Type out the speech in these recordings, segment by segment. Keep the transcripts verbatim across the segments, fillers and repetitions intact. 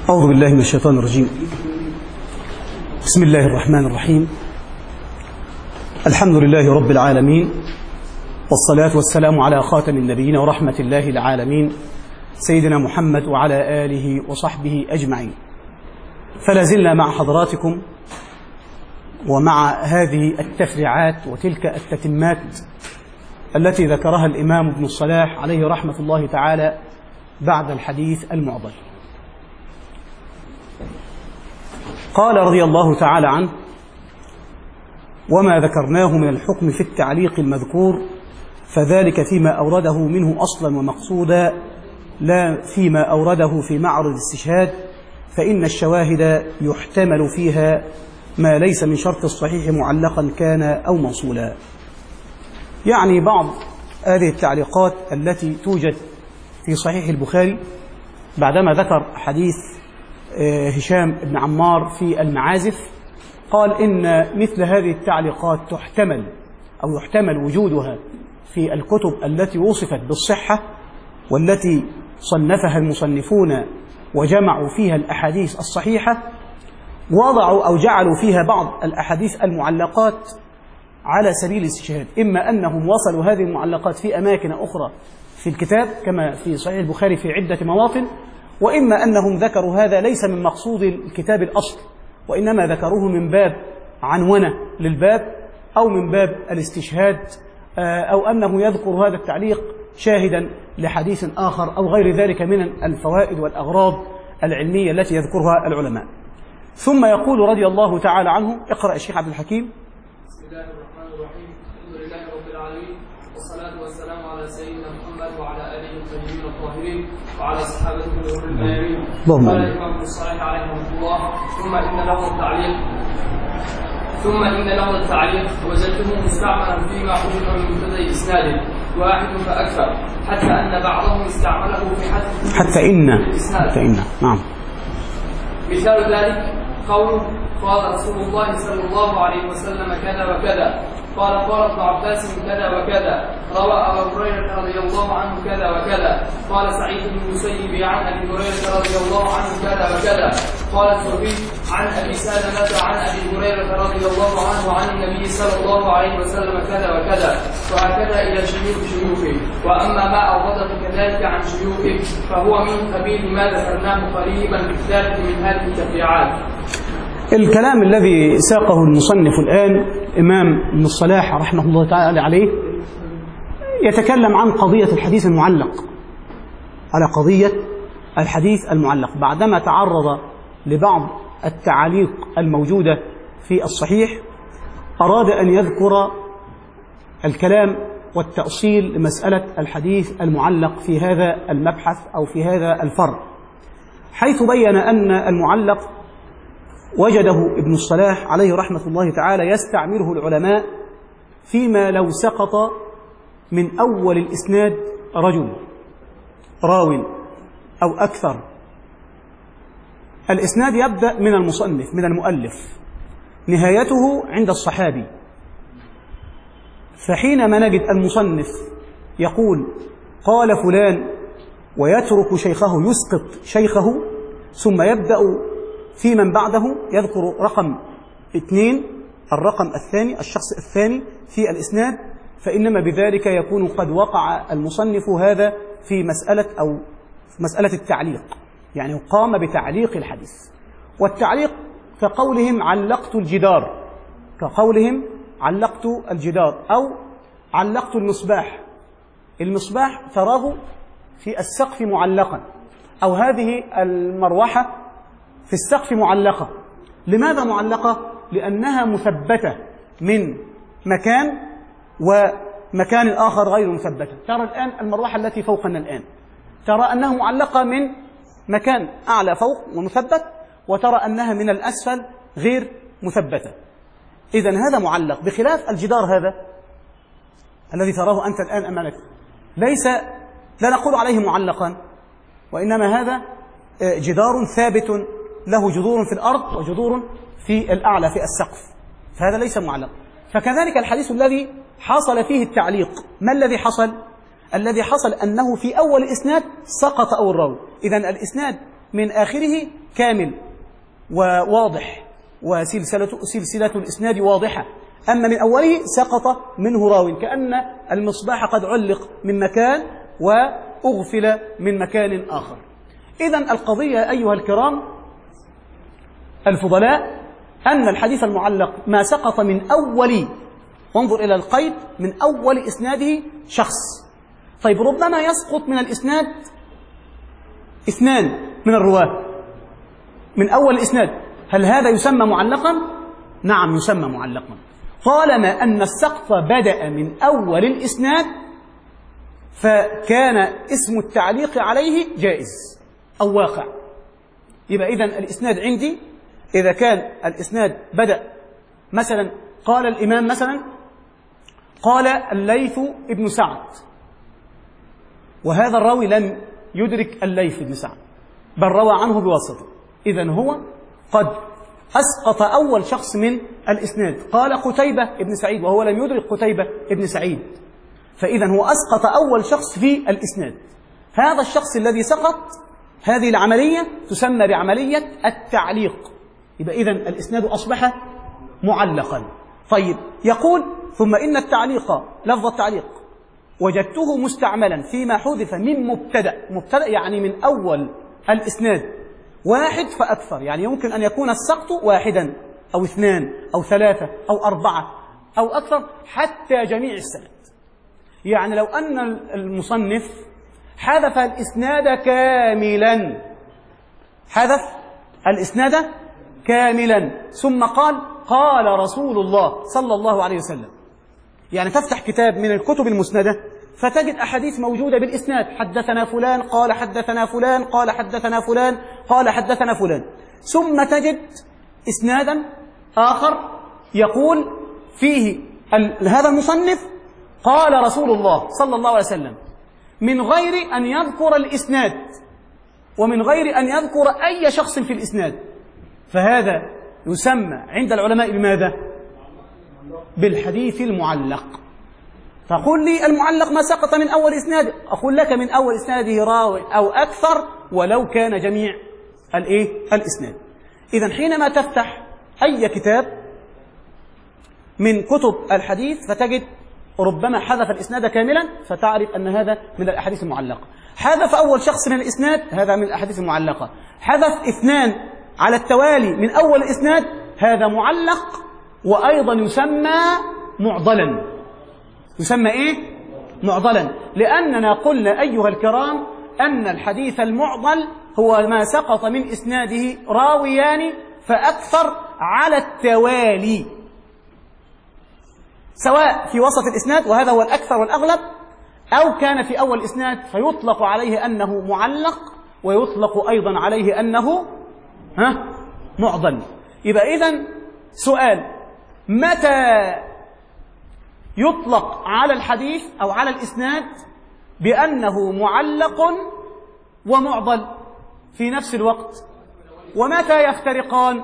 أعوذ بالله من الشيطان الرجيم. بسم الله الرحمن الرحيم. الحمد لله رب العالمين، والصلاة والسلام على خاتم النبيين ورحمة الله العالمين سيدنا محمد وعلى آله وصحبه أجمعين. فلا زلنا مع حضراتكم ومع هذه التفريعات وتلك التتمات التي ذكرها الإمام ابن الصلاح عليه رحمة الله تعالى بعد الحديث المعضل. قال رضي الله تعالى عنه: وما ذكرناه من الحكم في التعليق المذكور فذلك فيما أورده منه أصلا ومقصودا، لا فيما أورده في معرض الاستشهاد، فإن الشواهد يحتمل فيها ما ليس من شرط الصحيح معلقا كان أو موصولا. يعني بعض هذه التعليقات التي توجد في صحيح البخاري بعدما ذكر حديث هشام بن عمار في المعازف، قال إن مثل هذه التعليقات تحتمل أو يحتمل وجودها في الكتب التي وصفت بالصحة والتي صنفها المصنفون وجمعوا فيها الأحاديث الصحيحة، وضعوا أو جعلوا فيها بعض الأحاديث المعلقات على سبيل الاستشهاد، إما أنهم وصلوا هذه المعلقات في أماكن أخرى في الكتاب كما في صحيح البخاري في عدة مواطن، وإما أنهم ذكروا هذا ليس من مقصود الكتاب الأصل، وإنما ذكروه من باب عنونة للباب أو من باب الاستشهاد، أو أنه يذكر هذا التعليق شاهدا لحديث آخر أو غير ذلك من الفوائد والأغراض العلمية التي يذكرها العلماء. ثم يقول رضي الله تعالى عنه: اقرأ الشيخ عبد الحكيم. بسم الله الرحمن الرحيم. الحمد لله رب العالمين، والصلاة والسلام على سيدنا محمد وعلى آله الطيبين الطاهرين وعلى صحابته الغر الميامين. قال الإمام ابن الصلاح عليه رحمه الله: ثم إن له التعليق ثم إن له التعليق وجدته مستعملا فيما حدث من مبتدأ إسناده واحد فأكثر، حتى أن بعضهم استعمله في حدث حتى إن حتى إن نعم. مثال ذلك قوله: قال رسول الله صلى الله عليه وسلم كذا وكذا، قال قال ابن عباس كذا وكذا، روى أبو هريرة رضي الله عنه كذا وكذا، قال سعيد بن المسيب عن أبي هريرة رضي الله عنه كذا وكذا، قال الزهري عن أبي سلمة عن أبي هريرة رضي الله عنه عن النبي صلى الله عليه وسلم كذا وكذا، وهكذا إلى شيوخ شيوخه. وأما ما أورده كذلك عن شيوخه فهو من قبيل ما ذكرناه قريبا في الثالث من هذه التفريعات. الكلام الذي ساقه المصنف الآن إمام ابن الصلاح رحمه الله تعالى عليه يتكلم عن قضية الحديث المعلق، على قضية الحديث المعلق بعدما تعرض لبعض التعاليق الموجودة في الصحيح. أراد أن يذكر الكلام والتأصيل لمسألة الحديث المعلق في هذا المبحث أو في هذا الفرع، حيث بين أن المعلق وجده ابن الصلاح عليه رحمة الله تعالى يستعمله العلماء فيما لو سقط من أول الإسناد رجل راو أو أكثر. الإسناد يبدأ من المصنف من المؤلف، نهايته عند الصحابي، فحينما نجد المصنف يقول قال فلان ويترك شيخه يسقط شيخه، ثم يبدأ في من بعده يذكر رقم اثنين، الرقم الثاني، الشخص الثاني في الإسناد، فإنما بذلك يكون قد وقع المصنف هذا في مسألة أو في مسألة التعليق، يعني قام بتعليق الحديث. والتعليق كقولهم علقت الجدار، كقولهم علقت الجدار أو علقت المصباح. المصباح تراه في السقف معلقا، أو هذه المروحة في السقف معلقة. لماذا معلقة؟ لأنها مثبتة من مكان ومكان آخر غير مثبتة. ترى الآن المروحة التي فوقنا الآن، ترى أنها معلقة من مكان أعلى فوق ومثبت، وترى أنها من الأسفل غير مثبتة. إذن هذا معلق، بخلاف الجدار هذا الذي تراه أنت الآن أمامك، ليس لا نقول عليه معلقا، وإنما هذا جدار ثابت له جذور في الأرض وجذور في الأعلى في السقف، فهذا ليس معلق. فكذلك الحديث الذي حصل فيه التعليق، ما الذي حصل؟ الذي حصل أنه في أول إسناد سقط أول راوي. إذن الإسناد من آخره كامل وواضح وسلسلة سلسلة الإسناد واضحة، أما من أوله سقط منه راو كأن المصباح قد علق من مكان وأغفل من مكان آخر. إذن القضية أيها الكرام الفضلاء أن الحديث المعلق ما سقط من أول، وانظر إلى القيد، من أول إسناده شخص. طيب ربما يسقط من الإسناد اثنان من الرواة من أول الإسناد، هل هذا يسمى معلقا؟ نعم يسمى معلقا، طالما أن السقط بدأ من أول الإسناد فكان اسم التعليق عليه جائز أو واقع. يبقى إذن الإسناد عندي إذا كان الإسناد بدأ مثلا قال الإمام مثلا قال الليث ابن سعد، وهذا الراوي لم يدرك الليث ابن سعد بل روى عنه بواسطة، إذن هو قد أسقط أول شخص من الإسناد، قال قتيبة ابن سعيد وهو لم يدرك قتيبة ابن سعيد، فإذن هو أسقط أول شخص في الإسناد. هذا الشخص الذي سقط هذه العملية تسمى بعملية التعليق، يبقى إذن الإسناد أصبح معلقا. طيب يقول ثم إن التعليق لفظ التعليق وجدته مستعملا فيما حذف من مبتدأ، مبتدأ يعني من أول الإسناد واحد فأكثر، يعني يمكن أن يكون السقط واحدا أو اثنان أو ثلاثة أو أربعة أو أكثر حتى جميع السند. يعني لو أن المصنف حذف الإسناد كاملا، حذف الإسناد كاملا ثم قال قال رسول الله صلى الله عليه وسلم، يعني تفتح كتاب من الكتب المسندة فتجد أحاديث موجودة بالإسناد، حدثنا فلان قال حدثنا فلان قال حدثنا فلان قال حدثنا فلان، ثم تجد إسنادا آخر يقول فيه هذا المصنف قال رسول الله صلى الله عليه وسلم من غير أن يذكر الإسناد ومن غير أن يذكر أي شخص في الإسناد، فهذا يسمى عند العلماء بماذا؟ بالحديث المعلق. فقل لي المعلق ما سقط من أول إسناد، أقول لك من أول إسناده راوي أو أكثر ولو كان جميع الإيه؟ الإسناد. إذن حينما تفتح أي كتاب من كتب الحديث فتجد ربما حذف الإسناد كاملا فتعرف أن هذا من الأحاديث المعلقة، حذف أول شخص من الإسناد هذا من الأحاديث المعلقة، حذف اثنان على التوالي من أول الإسناد هذا معلق، وأيضا يسمى معضلا. يسمى إيه؟ معضلا، لأننا قلنا أيها الكرام أن الحديث المعضل هو ما سقط من إسناده راويان فأكثر على التوالي، سواء في وسط الإسناد وهذا هو الأكثر والأغلب، أو كان في أول الإسناد فيطلق عليه أنه معلق ويطلق أيضا عليه أنه ها معضل. يبقى إذن سؤال، متى يطلق على الحديث أو على الإسناد بأنه معلق ومعضل في نفس الوقت، ومتى يفترقان؟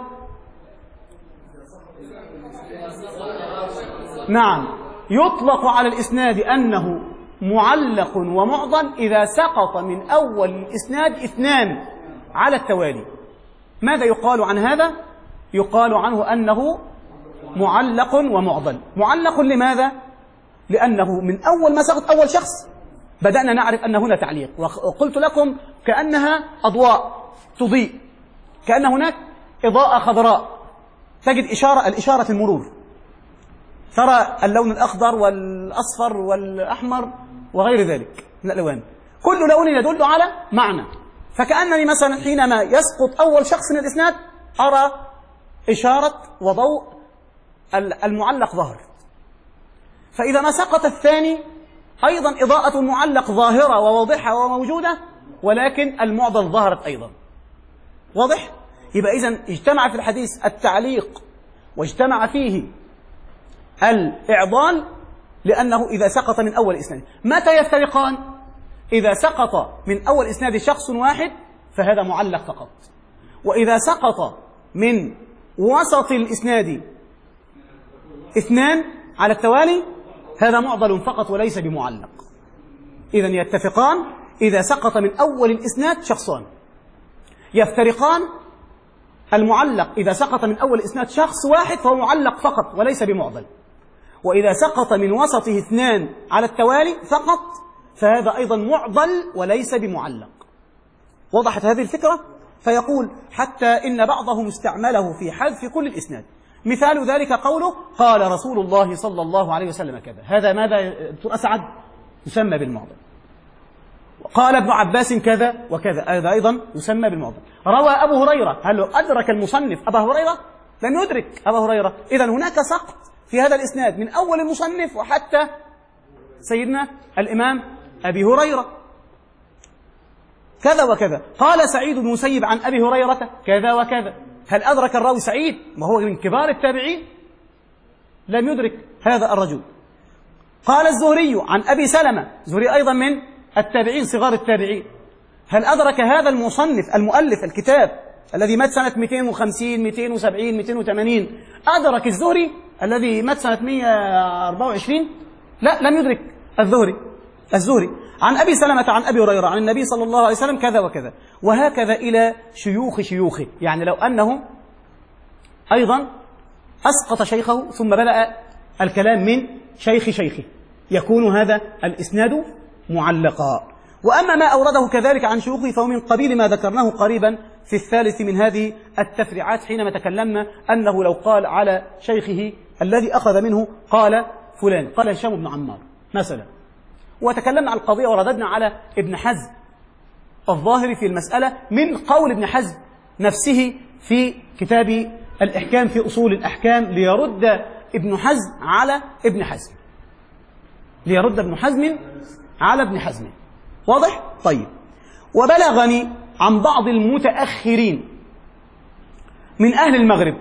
نعم، يطلق على الإسناد أنه معلق ومعضل إذا سقط من أول الإسناد اثنان على التوالي. ماذا يقال عن هذا؟ يقال عنه أنه معلق ومعضل. معلق لماذا؟ لأنه من أول ما سقط أول شخص بدأنا نعرف أن هنا تعليق، وقلت لكم كأنها أضواء تضيء، كأن هناك إضاءة خضراء تجد إشارة الإشارة المرور، ترى اللون الأخضر والأصفر والأحمر وغير ذلك من الألوان، كل لون يدل على معنى. فكأنني مثلا حينما يسقط أول شخص من الإسناد أرى إشارة وضوء المعلق ظهر، فإذا ما سقط الثاني أيضا إضاءة المعلق ظاهرة وواضحة وموجودة، ولكن المعضل ظهرت أيضا. واضح؟ يبقى إذن اجتمع في الحديث التعليق واجتمع فيه الإعضال، لأنه إذا سقط من أول إسناد. متى يفترقان؟ إذا سقط من أول إسناد شخص واحد فهذا معلق فقط، وإذا سقط من وسط الإسناد اثنان على التوالي هذا معضل فقط وليس بمعلق. إذن يتفقان إذا سقط من أول الإسناد شخصان. يفترقان. المعلق إذا سقط من أول إسناد شخص واحد فهو معلق فقط وليس بمعضل، وإذا سقط من وسطه اثنان على التوالي فقط فهذا أيضا معضل وليس بمعلق. وضحت هذه الفكرة؟ فيقول حتى إن بعضهم استعمله في حذف كل الإسناد. مثال ذلك قوله قال رسول الله صلى الله عليه وسلم كذا، هذا ماذا دكتور أسعد؟ يسمى بالمعضل. قال ابن عباس كذا وكذا، هذا أيضا يسمى بالمعضل. روى أبو هريرة، هل أدرك المصنف أبا هريرة؟ لم يدرك أبا هريرة، إذن هناك سقط في هذا الإسناد من أول المصنف وحتى سيدنا الإمام أبي هريرة. كذا وكذا. قال سعيد بن مسيب عن أبي هريرة كذا وكذا، هل أدرك الراوي سعيد؟ ما هو من كبار التابعين، لم يدرك هذا الرجل. قال الزهري عن أبي سلمة، زهري أيضا من التابعين صغار التابعين، هل أدرك هذا المصنف المؤلف الكتاب الذي مات سنة مئتين وخمسين مئتين وسبعين مئتين وثمانين أدرك الزهري الذي مات سنة مئة وأربعة وعشرين؟ لا، لم يدرك الزهري الزهري عن أبي سلمة عن أبي هريرة عن النبي صلى الله عليه وسلم كذا وكذا، وهكذا إلى شيوخ شيوخه. يعني لو أنه أيضا أسقط شيخه ثم بدأ الكلام من شيخ شيخه يكون هذا الإسناد معلقا. وأما ما أورده كذلك عن شيوخه فهو من قبيل ما ذكرناه قريبا في الثالث من هذه التفريعات حينما تكلمنا أنه لو قال على شيخه الذي أخذ منه قال فلان، قال هشام بن عمار مثلا، وتكلمنا عن القضية ورددنا على ابن حزم الظاهري في المسألة من قول ابن حزم نفسه في كتاب الإحكام في أصول الأحكام، ليرد ابن حزم على ابن حزم ليرد ابن حزم على ابن حزم. واضح؟ طيب. وبلغني عن بعض المتأخرين من أهل المغرب،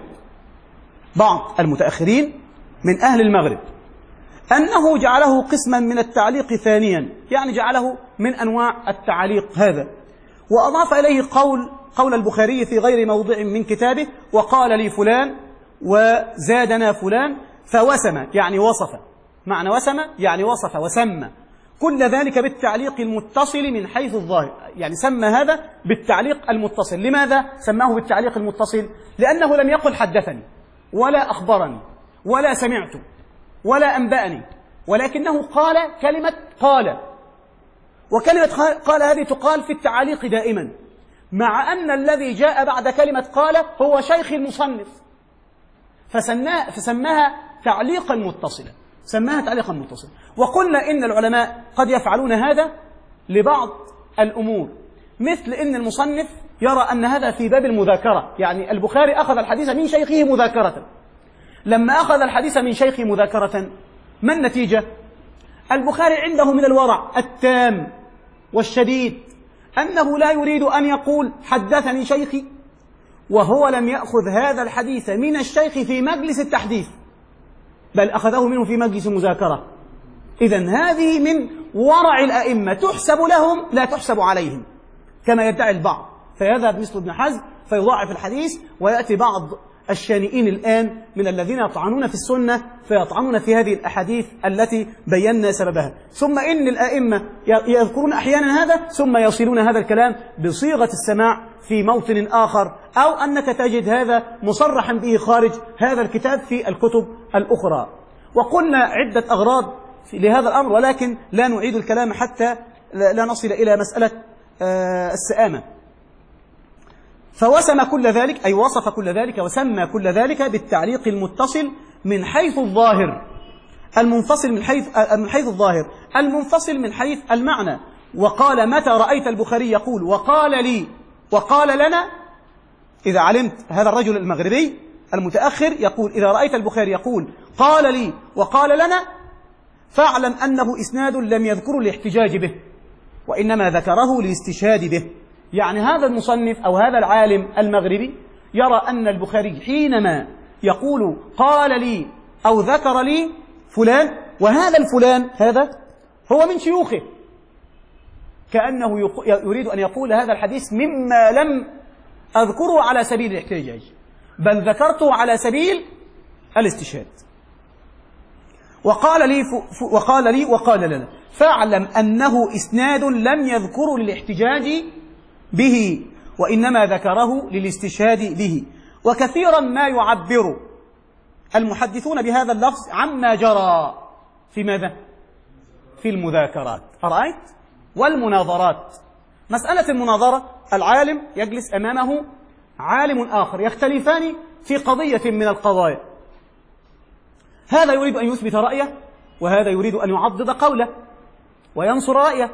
بعض المتأخرين من أهل المغرب، أنه جعله قسما من التعليق ثانيا، يعني جعله من أنواع التعليق هذا، وأضاف إليه قول قول البخاري في غير موضع من كتابه وقال لي فلان وزادنا فلان، فوسم يعني وصف، معنى وسم يعني وصف وسمى كل ذلك بالتعليق المتصل من حيث الظاهر، يعني سمى هذا بالتعليق المتصل. لماذا سماه بالتعليق المتصل؟ لأنه لم يقل حدثني ولا أخبرني ولا سمعت ولا أنبأني، ولكنه قال كلمة قال، وكلمة قال هذه تقال في التعاليق دائما، مع أن الذي جاء بعد كلمة قال هو شيخ المصنف، فسماها تعليقا متصلا، سماها تعليقا متصلا. وقلنا إن العلماء قد يفعلون هذا لبعض الأمور، مثل إن المصنف يرى أن هذا في باب المذاكرة، يعني البخاري أخذ الحديث من شيخه مذاكرة، لما أخذ الحديث من شيخه مذاكرة ما النتيجة؟ البخاري عنده من الورع التام والشديد أنه لا يريد أن يقول حدثني شيخي وهو لم يأخذ هذا الحديث من الشيخ في مجلس التحديث، بل أخذه منه في مجلس مذاكرة. إذن هذه من ورع الأئمة، تحسب لهم لا تحسب عليهم كما يدعي البعض، فيذهب مثل ابن حزم فيضاعف الحديث، ويأتي بعض الشانئين الآن من الذين يطعنون في السنة فيطعنون في هذه الأحاديث التي بينا سببها. ثم إن الأئمة يذكرون أحيانا هذا ثم يصلون هذا الكلام بصيغة السماع في موطن آخر، أو أنك تجد هذا مصرحا به خارج هذا الكتاب في الكتب الأخرى. وقلنا عدة أغراض لهذا الأمر، ولكن لا نعيد الكلام حتى لا نصل إلى مسألة السآمة. فوسم كل ذلك، أي وصف كل ذلك وسمى كل ذلك بالتعليق المتصل من حيث الظاهر، المنفصل من حيث من حيث الظاهر، المنفصل من حيث المعنى. وقال متى رأيت البخاري يقول وقال لي وقال لنا، إذا علمت هذا الرجل المغربي المتأخر يقول إذا رأيت البخاري يقول قال لي وقال لنا فاعلم أنه إسناد لم يذكر الاحتجاج به، وإنما ذكره للاستشهاد به. يعني هذا المصنف أو هذا العالم المغربي يرى أن البخاري حينما يقول قال لي أو ذكر لي فلان، وهذا الفلان هذا هو من شيوخه، كأنه يريد أن يقول هذا الحديث مما لم أذكره على سبيل الاحتجاج، بل ذكرته على سبيل الاستشهاد. وقال لي وقال لي وقال لنا فاعلم أنه إسناد لم يذكر للاحتجاج به، وإنما ذكره للاستشهاد به. وكثيرا ما يعبر المحدثون بهذا اللفظ عما جرى في ماذا؟ في المذاكرات، أرأيت؟ والمناظرات. مسألة المناظرة، العالم يجلس أمامه عالم آخر، يختلفان في قضية من القضايا، هذا يريد أن يثبت رأيه وهذا يريد أن يعضد قوله وينصر رأيه،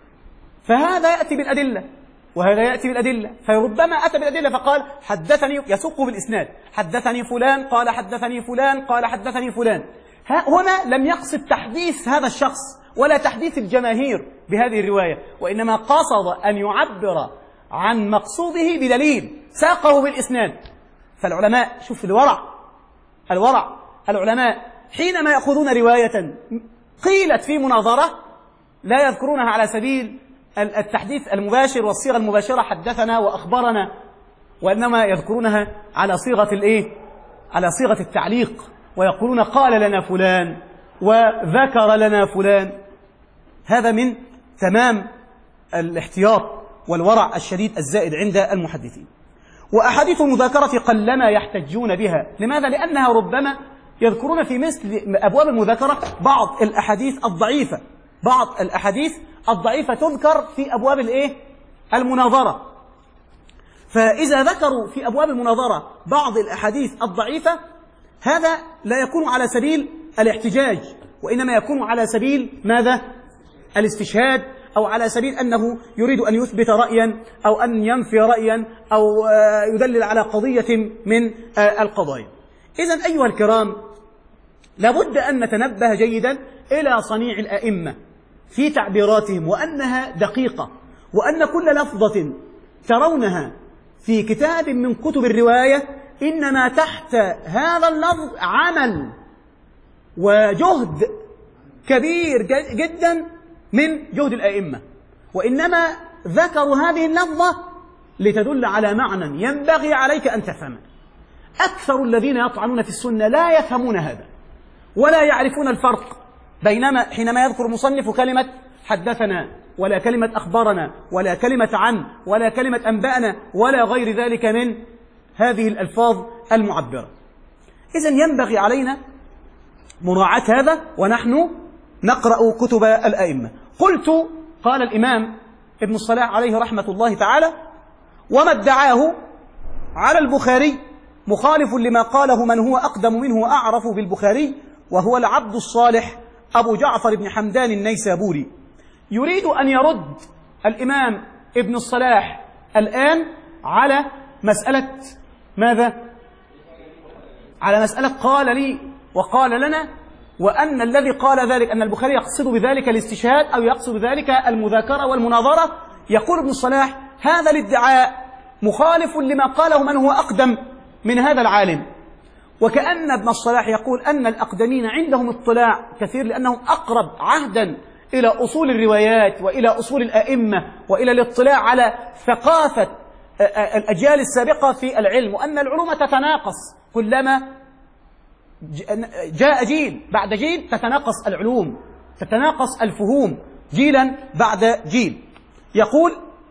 فهذا يأتي بالأدلة وهذا يأتي بالأدلة، فربما أتى بالأدلة فقال حدثني، يسوق بالإسناد، حدثني فلان قال حدثني فلان قال حدثني فلان. هنا لم يقصد تحديث هذا الشخص ولا تحديث الجماهير بهذه الرواية، وإنما قصد أن يعبر عن مقصوده بدليل ساقه بالإسناد. فالعلماء، شوف الورع الورع العلماء حينما يأخذون رواية قيلت في مناظرة لا يذكرونها على سبيل التحديث المباشر والصيغة المباشرة حدثنا وأخبرنا، وإنما يذكرونها على صيغة الإيه؟ على صيغة التعليق، ويقولون قال لنا فلان وذكر لنا فلان. هذا من تمام الاحتياط والورع الشديد الزائد عند المحدثين. وأحاديث المذاكرة قلما يحتجون بها، لماذا؟ لأنها ربما يذكرون في مثل أبواب المذاكرة بعض الأحاديث الضعيفة، بعض الأحاديث الضعيفة تذكر في أبواب الإيه؟ المناظرة. فإذا ذكروا في أبواب المناظرة بعض الأحاديث الضعيفة، هذا لا يكون على سبيل الاحتجاج، وإنما يكون على سبيل ماذا؟ الاستشهاد، أو على سبيل أنه يريد أن يثبت رأيا أو أن ينفي رأيا أو يدلل على قضية من القضايا. إذن أيها الكرام، لابد أن نتنبه جيدا إلى صنيع الأئمة في تعبيراتهم، وأنها دقيقة، وأن كل لفظة ترونها في كتاب من كتب الرواية إنما تحت هذا اللفظ عمل وجهد كبير جدا من جهد الأئمة، وإنما ذكروا هذه اللفظة لتدل على معنى ينبغي عليك أن تفهمه. أكثر الذين يطعنون في السنة لا يفهمون هذا ولا يعرفون الفرق بينما حينما يذكر مصنف كلمة حدثنا ولا كلمة أخبرنا ولا كلمة عن ولا كلمة أنبأنا ولا غير ذلك من هذه الألفاظ المعبرة. إذن ينبغي علينا مراعاة هذا ونحن نقرأ كتب الأئمة. قلت، قال الإمام ابن الصلاح عليه رحمة الله تعالى: وما ادعاه على البخاري مخالف لما قاله من هو أقدم منه وأعرف بالبخاري، وهو العبد الصالح أبو جعفر بن حمدان النيسابوري. يريد أن يرد الإمام ابن الصلاح الآن على مسألة ماذا؟ على مسألة قال لي وقال لنا، وأن الذي قال ذلك أن البخاري يقصد بذلك الاستشهاد أو يقصد بذلك المذاكرة والمناظرة. يقول ابن الصلاح: هذا الادعاء مخالف لما قاله من هو أقدم من هذا العالم. وكأن ابن الصلاح يقول أن الأقدمين عندهم اطلاع كثير، لأنهم أقرب عهدا إلى أصول الروايات وإلى أصول الأئمة وإلى الاطلاع على ثقافة الأجيال السابقة في العلم، وأن العلوم تتناقص كلما جاء جيل بعد جيل، تتناقص العلوم، تتناقص الفهوم جيلا بعد جيل. يقول: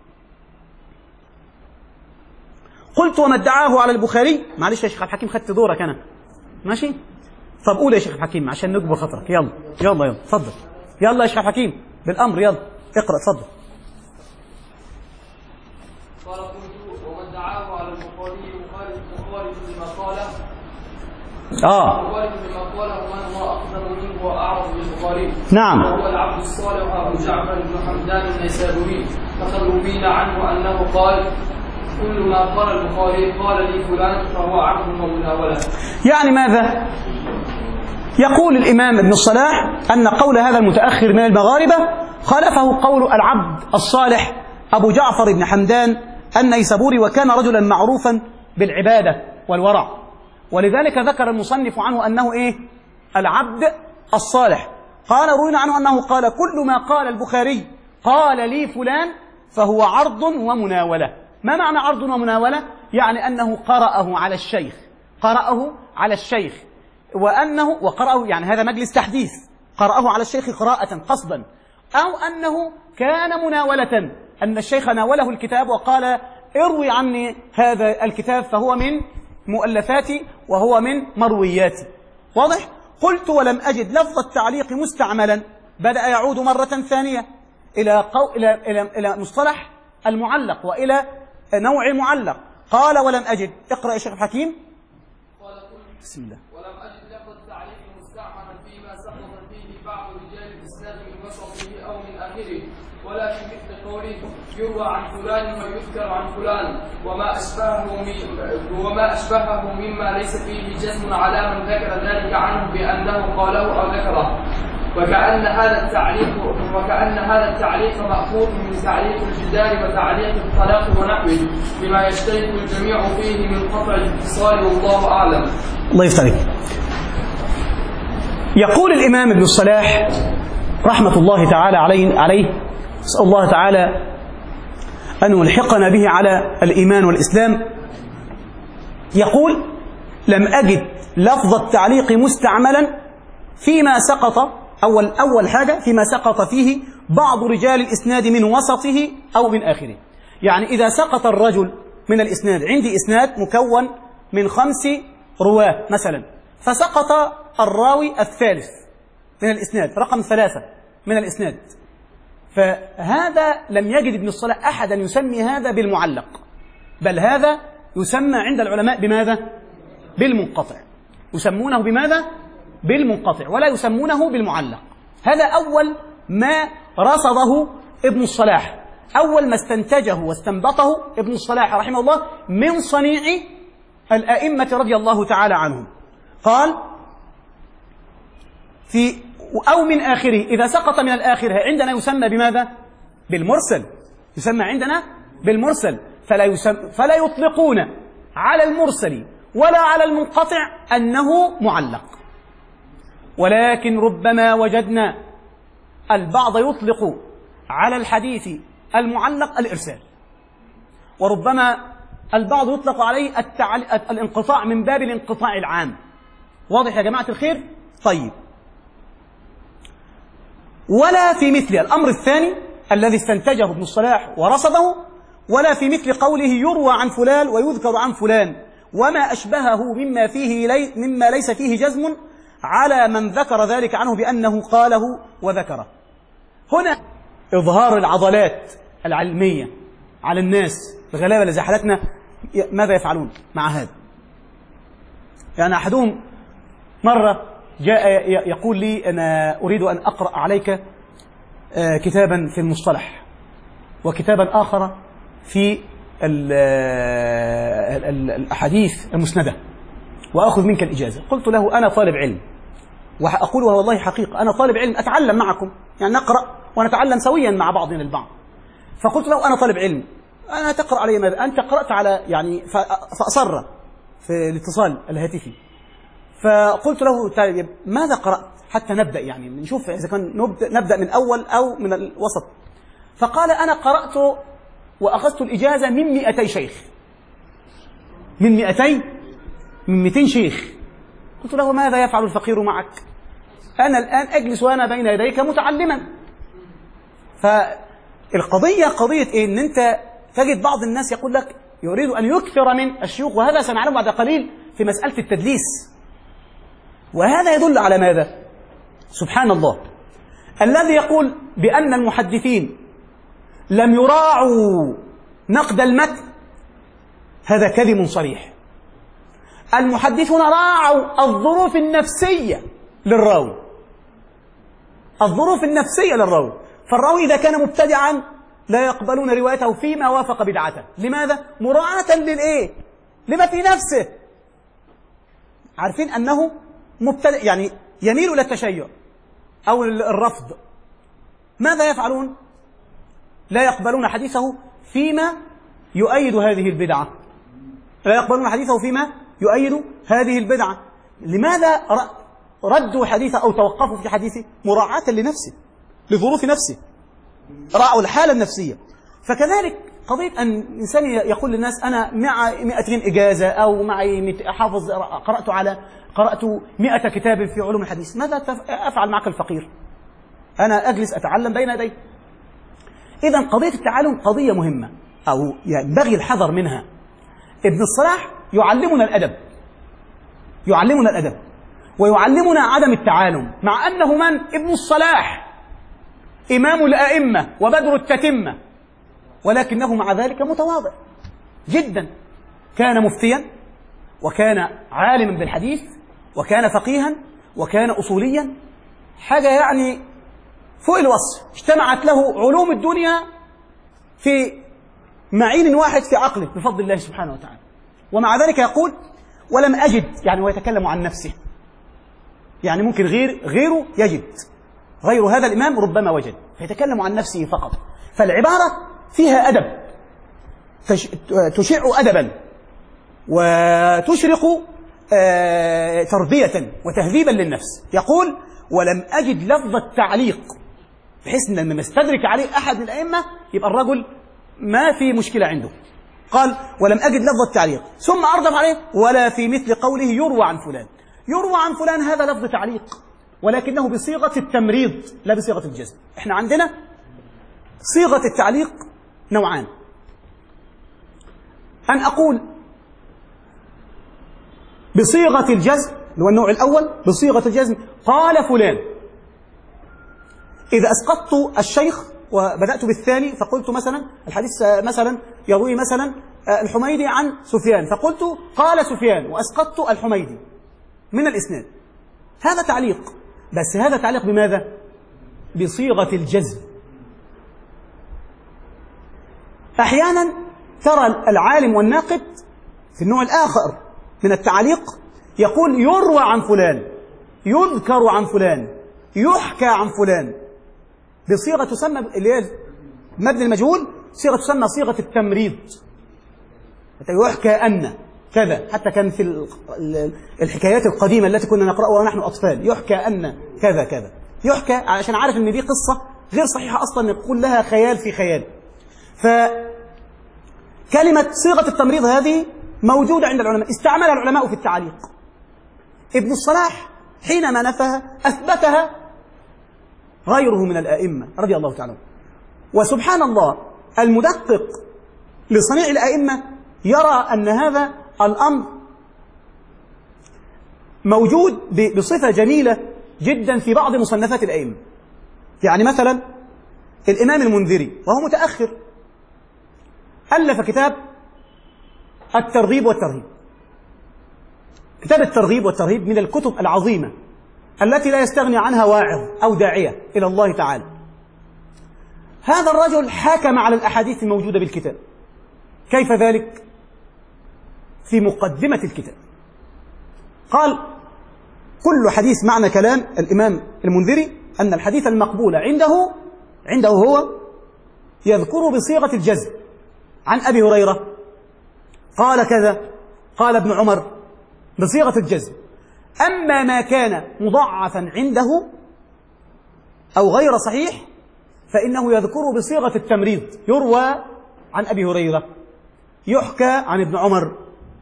قلت: وما ادعاه على البخاري. معلش يا شيخ عبد الحكيم، خدت دورك أنا، ماشي؟ طب قول يا شيخ عبد الحكيم عشان نجبر خطرك. يلا يلا يلا اتفضل. يلا يا شيخ عبد الحكيم بالأمر، يلا اقرأ اتفضل. قال: قلت: وما ادعاه على البخاري مخالف مخالف لما قاله اه مخالف لما قاله من هو أقدم منه وأعرف بالبخاري. نعم. وهو العبد الصالح أبو جعفر بن حمدان النيسابوري. فقد روي عنه أنه قال: كل ما قال البخاري قال لي فلان فهو عبد ومناولة. يعني ماذا؟ يقول الإمام ابن الصلاح أن قول هذا المتأخر من المغاربة خالفه قول العبد الصالح أبو جعفر بن حمدان النيسابوري، وكان رجلا معروفا بالعبادة والورع، ولذلك ذكر المصنف عنه أنه إيه؟ العبد الصالح. قال روينا عنه أنه قال: كل ما قال البخاري قال لي فلان فهو عرض ومناولة. ما معنى عرض ومناولة؟ يعني أنه قرأه على الشيخ، قرأه على الشيخ وأنه وقرأه يعني هذا مجلس تحديث، قرأه على الشيخ قراءة قصدا، أو أنه كان مناولة، أن الشيخ ناوله الكتاب وقال اروي عني هذا الكتاب فهو من مؤلفاتي وهو من مروياتي. واضح؟ قلت ولم أجد لفظ التعليق مستعملا، بدأ يعود مرة ثانية إلى, قو... إلى... إلى... إلى مصطلح المعلق وإلى نوع المعلق. قال ولم أجد. اقرأ يا شيخ الحكيم. قال قلت بسم الله. ولم أجد لفظ التعليق مستعملا فيما سقط فيه بعض رجال الإسناد من وسطه أو من آخره، ولا في مثل قوله يروى عن فلان ويذكر عن فلان وما أشبهه من وما أشبهه مما ليس فيه جزم على من ذكر ذلك عنه بأنه قاله أو ذكره، وكأن هذا التعليق وكأن هذا التعليق مأخوذ من تعليق الجدار وتعليق الطلاق ونحوه، بما يشترك الجميع فيه من قطع الاتصال، والله أعلم. الله يفتح عليك. يقول الإمام ابن الصلاح رحمة الله تعالى عليه عليه أسأل الله تعالى أن يلحقنا به على الإيمان والإسلام. يقول لم أجد لفظ التعليق مستعملا فيما سقط أول, أول حاجة فيما سقط فيه بعض رجال الإسناد من وسطه أو من آخره. يعني إذا سقط الرجل من الإسناد، عندي إسناد مكون من خمس رواة مثلا، فسقط الراوي الثالث من الإسناد، رقم ثلاثة من الإسناد، فهذا لم يجد ابن الصلاح أحدا يسمي هذا بالمعلق، بل هذا يسمى عند العلماء بماذا؟ بالمنقطع. يسمونه بماذا؟ بالمنقطع، ولا يسمونه بالمعلق. هذا أول ما رصده ابن الصلاح، أول ما استنتجه واستنبطه ابن الصلاح رحمه الله من صنيع الأئمة رضي الله تعالى عنهم. قال في أو من آخره، إذا سقط من الآخر عندنا يسمى بماذا؟ بالمرسل، يسمى عندنا بالمرسل، فلا, يسمى فلا يطلقون على المرسل ولا على المنقطع أنه معلق، ولكن ربما وجدنا البعض يطلق على الحديث المعلق الإرسال، وربما البعض يطلق عليه التعل... الانقطاع من باب الانقطاع العام. واضح يا جماعة الخير؟ طيب، ولا في مثل الأمر الثاني الذي استنتجه ابن الصلاح ورصده، ولا في مثل قوله يروى عن فلان ويذكر عن فلان وما أشبهه مما فيه لي مما ليس فيه جزم على من ذكر ذلك عنه بأنه قاله وذكره. هنا إظهار العضلات العلمية على الناس الغلابة اللي زي حالتنا، ماذا يفعلون مع هذا؟ يعني أحدهم مرة جاء يقول لي أنا أريد أن أقرأ عليك كتابا في المصطلح وكتابا آخر في الأحاديث المسندة وأخذ منك الإجازة. قلت له أنا طالب علم، وأقولها والله حقيقة، أنا طالب علم أتعلم معكم، يعني نقرأ ونتعلم سويا مع بعضنا البعض. فقلت له أنا طالب علم، أنا تقرأ علي ماذا؟ أنت قرأت على يعني فأصر في الاتصال الهاتفي. فقلت له طيب ماذا قرأت حتى نبدأ، يعني نشوف إذا كان نبدأ من أول أو من الوسط. فقال أنا قرأت وأخذت الإجازة من مئتي شيخ، من مئتي من مئتين شيخ. قلت له ماذا يفعل الفقير معك؟ أنا الآن أجلس وأنا بين يديك متعلما. فالقضية قضية إيه؟ إن أنت تجد بعض الناس يقول لك يريد أن يكثر من الشيوخ، وهذا سنعلم بعد قليل في مسألة التدليس. وهذا يدل على ماذا؟ سبحان الله، الذي يقول بأن المحدثين لم يراعوا نقد المتن هذا كذب صريح. المحدثون راعوا الظروف النفسية للراوي، الظروف النفسية للراوي. فالراوي إذا كان مبتدعا لا يقبلون روايته فيما وافق بدعته. لماذا؟ مراعاة للإيه؟ لما في نفسه، عارفين أنه مبتدع يعني يميل إلى التشيع أو الرفض. ماذا يفعلون؟ لا يقبلون حديثه فيما يؤيد هذه البدعة، لا يقبلون حديثه فيما يؤيد هذه البدعة. لماذا ردوا حديثه أو توقفوا في حديثه؟ مراعاة لنفسه، لظروف نفسه، راعوا الحالة النفسية. فكذلك قضية أن إنسان يقول للناس أنا مع مئتين إجازة أو معي حافظ قرأت على قرأت مئة كتاب في علوم الحديث، ماذا أفعل معك الفقير؟ أنا أجلس أتعلم بين يديه. إذن قضية التعلم قضية مهمة. أو ينبغي الحذر منها. ابن الصلاح يعلمنا الأدب، يعلمنا الأدب ويعلمنا عدم التعالم، مع أنه من؟ ابن الصلاح إمام الأئمة وبدر التتمة، ولكنه مع ذلك متواضع جدا. كان مفتيا، وكان عالما بالحديث، وكان فقيها، وكان أصوليا، حاجة يعني فوق الوصف. اجتمعت له علوم الدنيا في معين واحد في عقله بفضل الله سبحانه وتعالى. ومع ذلك يقول ولم أجد، يعني هو يتكلم عن نفسه، يعني ممكن غير غيره يجد، غير هذا الإمام ربما وجد، فيتكلم عن نفسه فقط. فالعبارة فيها أدب، تشع أدبا وتشرق تربية وتهذيبا للنفس. يقول ولم أجد لفظ التعليق، بحيث أن لما يستدرك عليه أحد من الأئمة يبقى الرجل ما في مشكلة عنده. قال ولم أجد لفظ التعليق، ثم أردف عليه ولا في مثل قوله يروى عن فلان. يروى عن فلان هذا لفظ تعليق، ولكنه بصيغة التمريض لا بصيغة الجزم. احنا عندنا صيغة التعليق نوعان، أن أقول بصيغة الجزم اللي هو النوع الأول، بصيغة الجزم قال فلان. إذا أسقطت الشيخ وبدأت بالثاني فقلت مثلا الحديث مثلا يروي مثلا الحميدي عن سفيان، فقلت قال سفيان وأسقطت الحميدي من الإسناد، هذا تعليق. بس هذا تعليق بماذا؟ بصيغة الجزم. أحيانا ترى العالم والناقد في النوع الآخر من التعليق يقول يروى عن فلان، يذكر عن فلان، يحكى عن فلان، بصيغة تسمى اللي هي مبني المجهول، صيغة تسمى صيغة التمريض. يحكى أن كذا، حتى كان في الحكايات القديمة التي كنا نقرأها ونحن أطفال، يحكى أن كذا كذا، يحكى عشان عارف أن دي قصة غير صحيحة أصلا، يقول لها خيال في خيال. فكلمة صيغة التمريض هذه موجودة عند العلماء، استعملها العلماء في التعليق. ابن الصلاح حينما نفاها أثبتها غيره من الأئمة رضي الله تعالى. وسبحان الله المدقق لصنيع الأئمة يرى أن هذا الأمر موجود بصفة جميلة جدا في بعض مصنفات الأئمة. يعني مثلا الإمام المنذري وهو متأخر ألف كتاب الترغيب والترهيب. كتاب الترغيب والترهيب من الكتب العظيمة التي لا يستغني عنها واعظ أو داعية إلى الله تعالى. هذا الرجل حكم على الأحاديث الموجودة بالكتاب. كيف ذلك؟ في مقدمة الكتاب قال كل حديث معنى كلام الإمام المنذري أن الحديث المقبول عنده عنده هو يذكر بصيغة الجزم عن أبي هريرة قال كذا قال ابن عمر بصيغة الجزم. أما ما كان مضاعفا عنده أو غير صحيح فإنه يذكره بصيغة التمريض، يروى عن أبي هريرة، يحكى عن ابن عمر.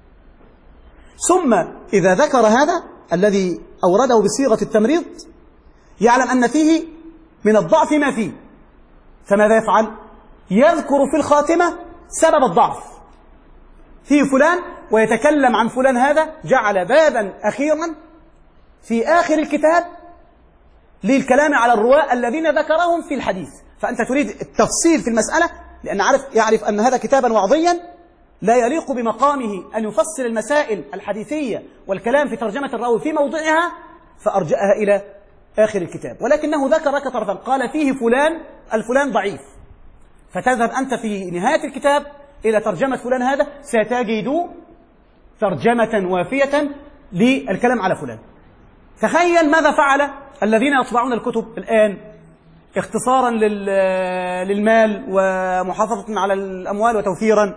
ثم إذا ذكر هذا الذي أورده بصيغة التمريض يعلم أن فيه من الضعف ما فيه، فماذا يفعل؟ يذكر في الخاتمة سبب الضعف في فلان ويتكلم عن فلان. هذا جعل بابا أخيرا في آخر الكتاب للكلام على الرواة الذين ذكرهم في الحديث. فأنت تريد التفصيل في المسألة لأن عارف يعرف أن هذا كتابا وعظيا لا يليق بمقامه أن يفصل المسائل الحديثية والكلام في ترجمة الراوي في موضعها، فأرجأها إلى آخر الكتاب. ولكنه ذكر لك طرفا قال فيه فلان الفلان ضعيف، فتذهب أنت في نهاية الكتاب إلى ترجمة فلان هذا ستجد ترجمة وافية للكلام على فلان. تخيل ماذا فعل الذين يطبعون الكتب الآن اختصارا للمال ومحافظة على الأموال وتوفيرا،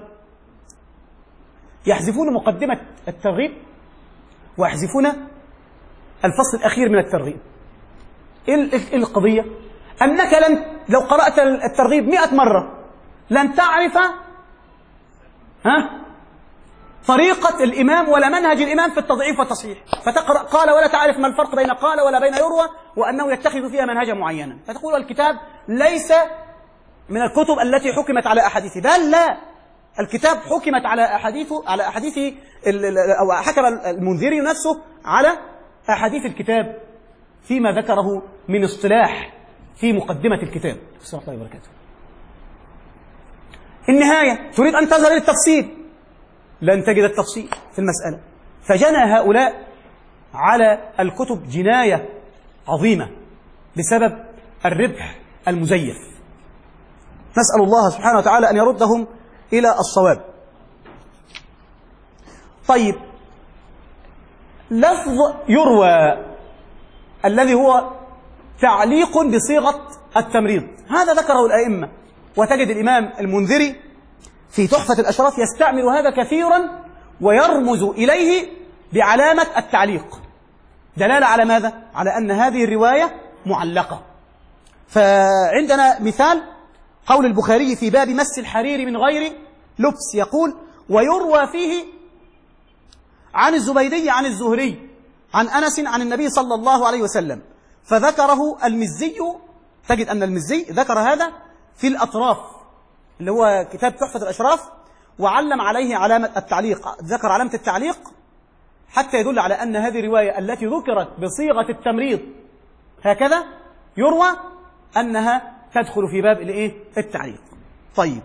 يحذفون مقدمة الترغيب ويحذفون الفصل الأخير من الترغيب. إيه القضية؟ أنك لن لو قرأت الترغيب مئة مرة لن تعرف ها طريقة الإمام ولا منهج الإمام في التضعيف والتصحيح، فتقرأ قال ولا تعرف ما الفرق بين قال ولا بين يروى وأنه يتخذ فيها منهجا معينا، فتقول الكتاب ليس من الكتب التي حكمت على أحاديث، بل لا، الكتاب حكمت على أحاديثه على أحاديثه أو حكم المنذري نفسه على أحاديث الكتاب فيما ذكره من اصطلاح في مقدمة الكتاب. السلام عليكم وبركاته. النهاية تريد أن تظهر للتفصيل، لن تجد التفصيل في المسألة، فجنى هؤلاء على الكتب جناية عظيمة بسبب الربح المزيف. نسأل الله سبحانه وتعالى أن يردهم إلى الصواب. طيب، لفظ يروى الذي هو تعليق بصيغة التمريض، هذا ذكره الأئمة، وتجد الإمام المنذري في تحفة الأشراف يستعمل هذا كثيرا ويرمز إليه بعلامة التعليق، دلالة على ماذا؟ على أن هذه الرواية معلقة. فعندنا مثال قول البخاري في باب مس الحرير من غير لبس، يقول: ويروى فيه عن الزبيدي عن الزهري عن أنس عن النبي صلى الله عليه وسلم، فذكره المزي. تجد أن المزي ذكر هذا في الأطراف اللي هو كتاب تحفة الأشراف، وعلم عليه علامة التعليق، ذكر علامة التعليق حتى يدل على أن هذه الرواية التي ذكرت بصيغة التمريض هكذا يروى أنها تدخل في باب الإيه؟ التعليق. طيب،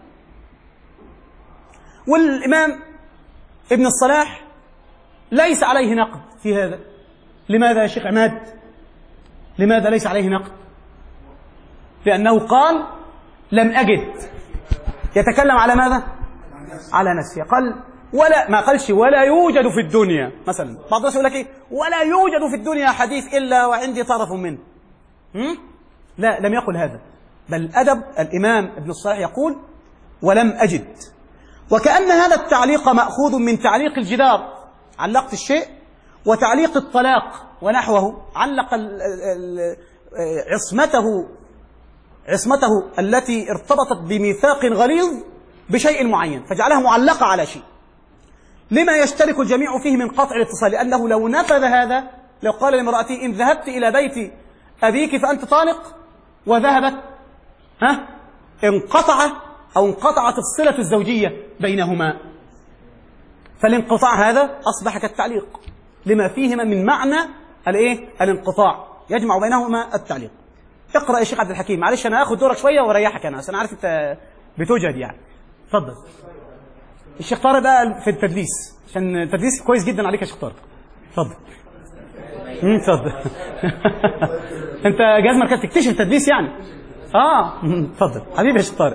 والإمام ابن الصلاح ليس عليه نقد في هذا. لماذا يا شيخ عماد؟ لماذا ليس عليه نقد؟ لأنه قال: لم أجد. يتكلم على ماذا؟ على نفسه. قال ولا ما قالش ولا يوجد في الدنيا مثلا. بعض الناس يقول لك ايه؟ ولا يوجد في الدنيا حديث إلا وعندي طرف منه. هم؟ لا، لم يقل هذا، بل أدب الإمام ابن الصلاح يقول: ولم أجد. وكأن هذا التعليق مأخوذ من تعليق الجدار، علقت الشيء، وتعليق الطلاق ونحوه، علق ال ال عصمته عصمته التي ارتبطت بميثاق غليظ بشيء معين فجعلها معلقة على شيء، لما يشترك الجميع فيه من قطع الاتصال. لأنه لو نفذ هذا، لو قال لامرأتي: إن ذهبت إلى بيت أبيك فأنت طالق، وذهبت، ها انقطع أو انقطعت الصلة الزوجية بينهما، فالانقطاع هذا أصبح كالتعليق لما فيهما من معنى الايه؟ الانقطاع، يجمع بينهما التعليق. اقرأ يا شيخ عبد الحكيم. معلش أنا هاخد دورك شوية واريحك أنا، عشان عارف أنت بتوجد يعني. اتفضل. الشيخ طارق بقى في التدليس، عشان التدليس كويس جدا عليك يا شيخ طارق. اتفضل. امم اتفضل. انت جهاز مركز تكتشف التدليس يعني. اه اتفضل حبيبي يا شيخ طارق.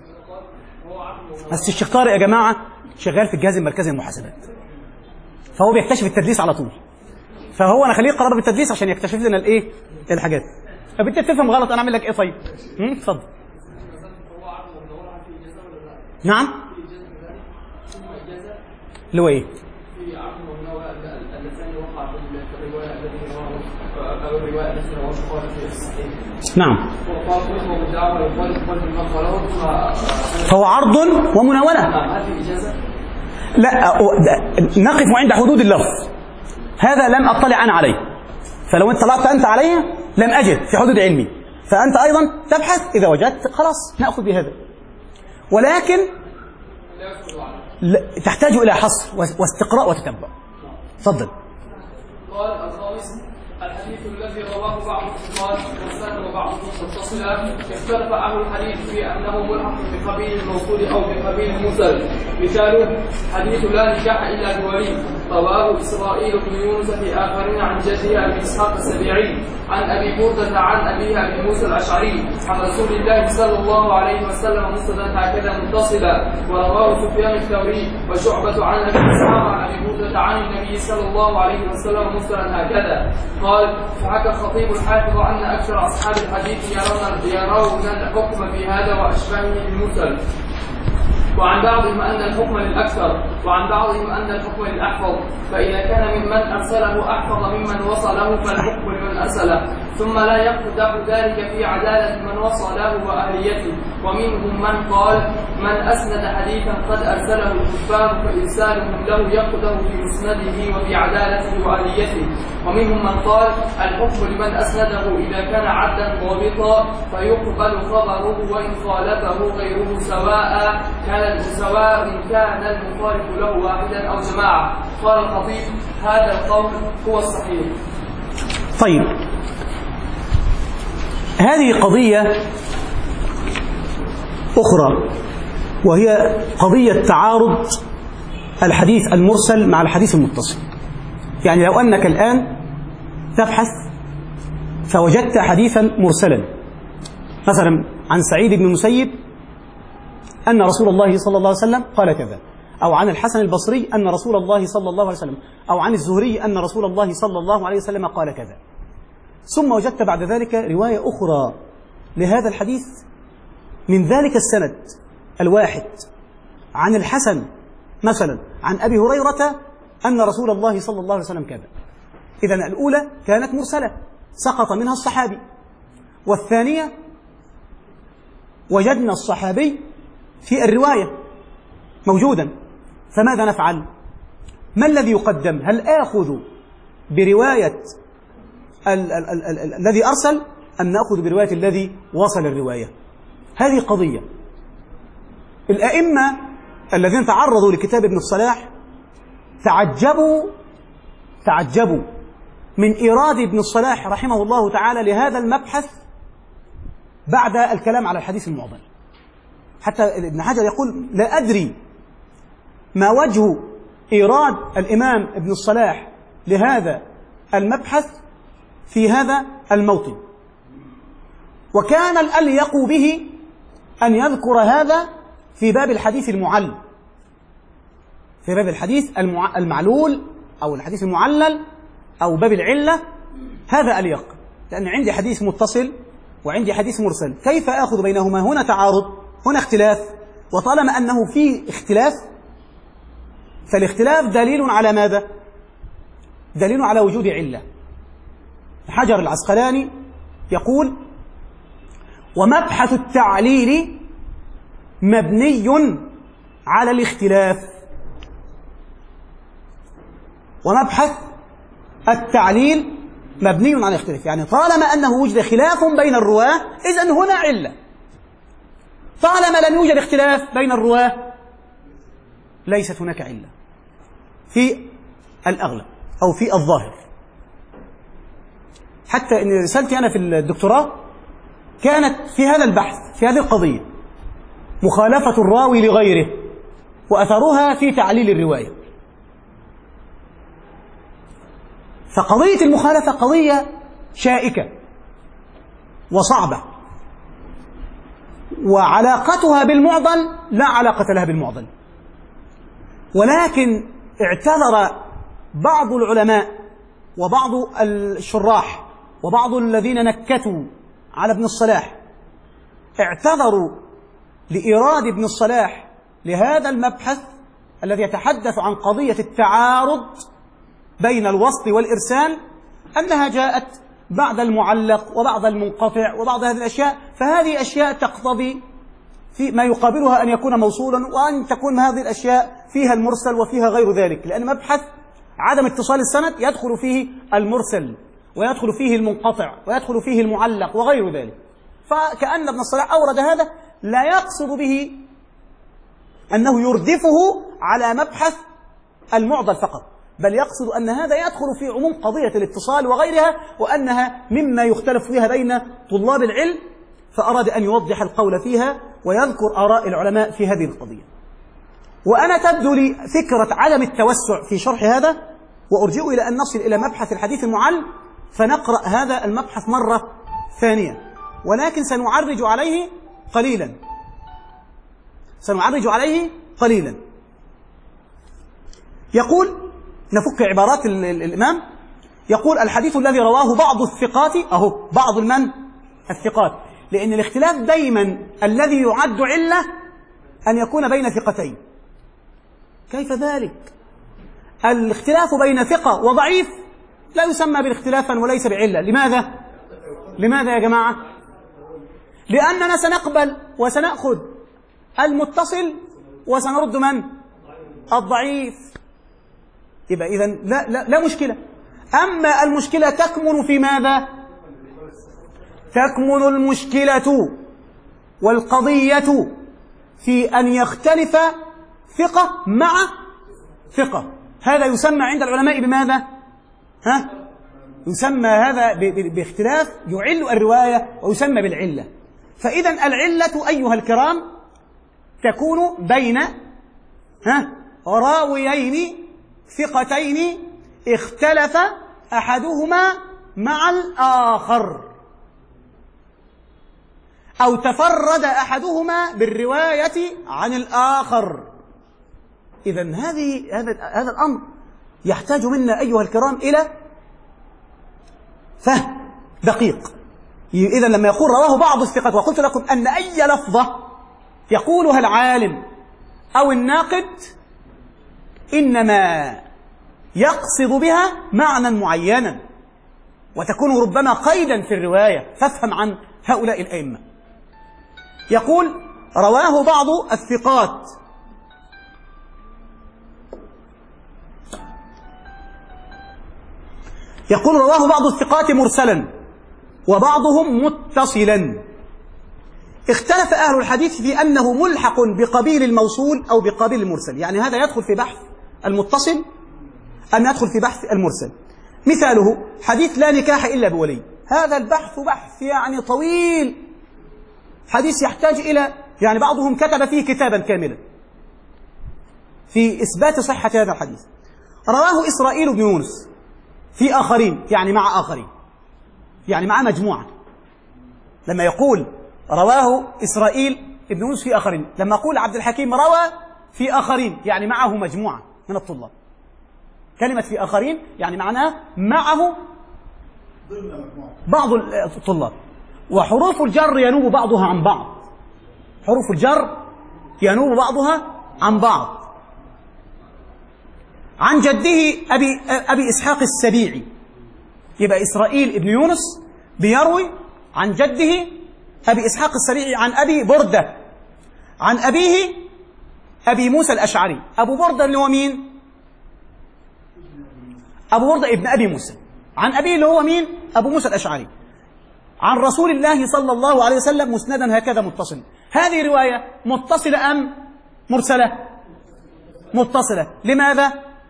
بس الشيخ طارق يا جماعه شغال في الجهاز المركزي للمحاسبات، فهو بيكتشف التدليس على طول، فهو انا خليه قرار بالتدليس عشان يكتشف لنا الايه؟ الحاجات. طب انت تفهم غلط، انا اعمل لك ايه طيب؟ امم اتفضل. نعم. اللي هو ايه؟ نعم. فهو عرض ومناولة. لا، نقف عند حدود اللفظ، هذا لم أطلع أنا عليه، فلو انت طلعت أنت عليه لم أجد في حدود علمي، فأنت أيضا تبحث، إذا وجدت خلاص نأخذ بهذا، ولكن تحتاج إلى حصر واستقراء وتتبع. تفضل. قال الخامس: الحديث الذي رواه بعض الثقات مرسلا وبعضه متصلا، اختلف اهل الحديث في انه ملحق بقبيل الموصول او بقبيل المرسل. مثاله: حديث لا نكاح الا بولي، رواه اسرائيل بن يونس في اخرين عن جده ابي اسحاق السبيعي عن ابي برده عن ابيه ابي موسى الاشعري عن رسول الله صلى الله عليه وسلم مسندا هكذا متصلا. ورواه سفيان الثوري وشعبة عن ابي اسحاق عن ابي برده عن النبي صلى الله عليه وسلم مسندا هكذا. قال: فحكى الخطيب الحافظ أن أكثر أصحاب الحديث يرون يرون الحكم في هذا وأشباهه المرسل، وعن بعضهم أن الحكم للأكثر، وعن بعضهم أن الحكم للأحفظ، فإذا كان ممن أرسله أحفظ ممن وصله فالحكم لمن أرسله، ثم لا يقدح ذلك في عدالة من وصله وأهليته. ومنهم من قال من أسند حديثا قد أرسله الكفار فإرسالهم له يقدح في مسنده وفي عدالته وأهليته. ومنهم من قال الحكم لمن أسنده إذا كان عدلا ضابطا فيقبل خبره وإن خالفه غيره سواء كان سواء كان المخالف له واحدا أو جماعة. قال الخطيب هذا القول هو الصحيح. طيب، هذه قضية أخرى وهي قضية تعارض الحديث المرسل مع الحديث المتصل. يعني لو أنك الآن تبحث فوجدت حديثا مرسلا مثلا عن سعيد بن المسيب أن رسول الله صلى الله عليه وسلم قال كذا، أو عن الحسن البصري أن رسول الله صلى الله عليه وسلم، أو عن الزهري أن رسول الله صلى الله عليه وسلم قال كذا، ثم وجدت بعد ذلك رواية أخرى لهذا الحديث من ذلك السند الواحد عن الحسن مثلا عن أبي هريرة أن رسول الله صلى الله عليه وسلم كذا. إذن الأولى كانت مرسلة سقط منها الصحابي، والثانية وجدنا الصحابي في الرواية موجودا، فماذا نفعل؟ ما الذي يقدم؟ هل آخذ برواية ال- ال- ال- ال- الذي أرسل أم نأخذ برواية الذي وصل الرواية؟ هذه قضية. الأئمة الذين تعرضوا لكتاب ابن الصلاح تعجبوا تعجبوا من إيراد ابن الصلاح رحمه الله تعالى لهذا المبحث بعد الكلام على الحديث المعضل. حتى ابن حجر يقول لا أدري ما وجه إيراد الإمام ابن الصلاح لهذا المبحث في هذا الموطن، وكان الأليق به أن يذكر هذا في باب الحديث المعلل، في باب الحديث المعلول أو الحديث المعلل أو باب العلة. هذا أليق، لأن عندي حديث متصل وعندي حديث مرسل، كيف آخذ بينهما؟ هنا تعارض، هنا اختلاف، وطالما أنه في اختلاف فالاختلاف دليل على ماذا؟ دليل على وجود علة. حجر العسقلاني يقول ومبحث التعليل مبني على الاختلاف. ومبحث التعليل مبني على الاختلاف، يعني طالما أنه وجد خلاف بين الرواة إذن هنا علة. طالما لم يوجد اختلاف بين الرواة ليست هناك علة في الأغلب أو في الظاهر. حتى إن رسالتي أنا في الدكتوراه كانت في هذا البحث، في هذه القضية، مخالفة الراوي لغيره وأثرها في تعليل الرواية. فقضية المخالفة قضية شائكة وصعبة، وعلاقتها بالمعضل لا علاقة لها بالمعضل. ولكن اعتذر بعض العلماء وبعض الشراح وبعض الذين نكتوا على ابن الصلاح، اعتذروا لإيراد ابن الصلاح لهذا المبحث الذي يتحدث عن قضية التعارض بين الوصل والإرسال، أنها جاءت بعد المعلق وبعد المنقطع وبعض هذه الأشياء، فهذه أشياء تقتضي في ما يقابلها أن يكون موصولا، وأن تكون هذه الأشياء فيها المرسل وفيها غير ذلك، لأن مبحث عدم اتصال السند يدخل فيه المرسل ويدخل فيه المنقطع ويدخل فيه المعلق وغير ذلك. فكأن ابن الصلاح أورد هذا لا يقصد به أنه يردفه على مبحث المعضل فقط، بل يقصد أن هذا يدخل في عموم قضية الاتصال وغيرها، وأنها مما يختلف فيها بين طلاب العلم، فأراد أن يوضح القول فيها ويذكر آراء العلماء في هذه القضية. وأنا تبدو لي فكرة عدم التوسع في شرح هذا، وأرجئ إلى أن نصل إلى مبحث الحديث المعل فنقرأ هذا المبحث مرة ثانية، ولكن سنعرج عليه قليلا سنعرج عليه قليلا يقول، نفك عبارات الإمام، يقول الحديث الذي رواه بعض الثقات، أهو بعض المن الثقات، لأن الاختلاف دايما الذي يعد علة أن يكون بين ثقتين. كيف ذلك؟ الاختلاف بين ثقة وضعيف لا يسمى بالاختلافا وليس بعلة. لماذا؟ لماذا يا جماعة؟ لأننا سنقبل وسنأخذ المتصل وسنرد من؟ الضعيف. يبقى إذن لا, لا, لا مشكلة. أما المشكلة تكمن في ماذا؟ تكمن المشكلة والقضية في أن يختلف ثقة مع ثقة. هذا يسمى عند العلماء بماذا؟ ها؟ يسمى هذا باختلاف يعل الرواية ويسمى بالعلة. فإذا العلة أيها الكرام تكون بين ها راويين ثقتين اختلف أحدهما مع الآخر، أو تفرد أحدهما بالرواية عن الآخر. إذن هذه هذا هذا الأمر يحتاج منا أيها الكرام إلى فهم دقيق. إذن لما يقول رواه بعض الثقات، وقلت لكم أن أي لفظة يقولها العالم أو الناقد إنما يقصد بها معنى معينا، وتكون ربما قيدا في الرواية. فافهم عن هؤلاء الأئمة. يقول رواه بعض الثقات، يقول رواه بعض الثقات مرسلا وبعضهم متصلا. اختلف أهل الحديث في أنه ملحق بقبيل الموصول أو بقبيل المرسل، يعني هذا يدخل في بحث المتصل أم يدخل في بحث المرسل. مثاله حديث لا نكاح إلا بولي، هذا البحث بحث يعني طويل، حديث يحتاج إلى يعني بعضهم كتب فيه كتابا كاملا في إثبات صحة هذا الحديث. رواه إسرائيل بن يونس في آخرين، يعني مع آخرين، يعني مع مجموعة. لما يقول رواه إسرائيل بن يونس في آخرين، لما يقول عبد الحكيم روى في آخرين، يعني معه مجموعة من الطلاب. كلمة في آخرين يعني معناها معه بعض الطلاب. وحروف الجر ينوب بعضها عن بعض، حروف الجر ينوب بعضها عن بعض. عن جده أبي, أبي إسحاق السبيعي، يبقى إسرائيل بن يونس بيروي عن جده أبي إسحاق السبيعي عن أبي بردة عن أبيه أبي موسى الأشعري. أبو بردة اللي هو مين؟ أبو بردة ابن أبي موسى. عن أبيه اللي هو مين؟ أبو موسى الأشعري. عن رسول الله صلى الله عليه وسلم مسندا هكذا متصل. هذه رواية متصلة أم مرسلة؟ متصلة. لماذا؟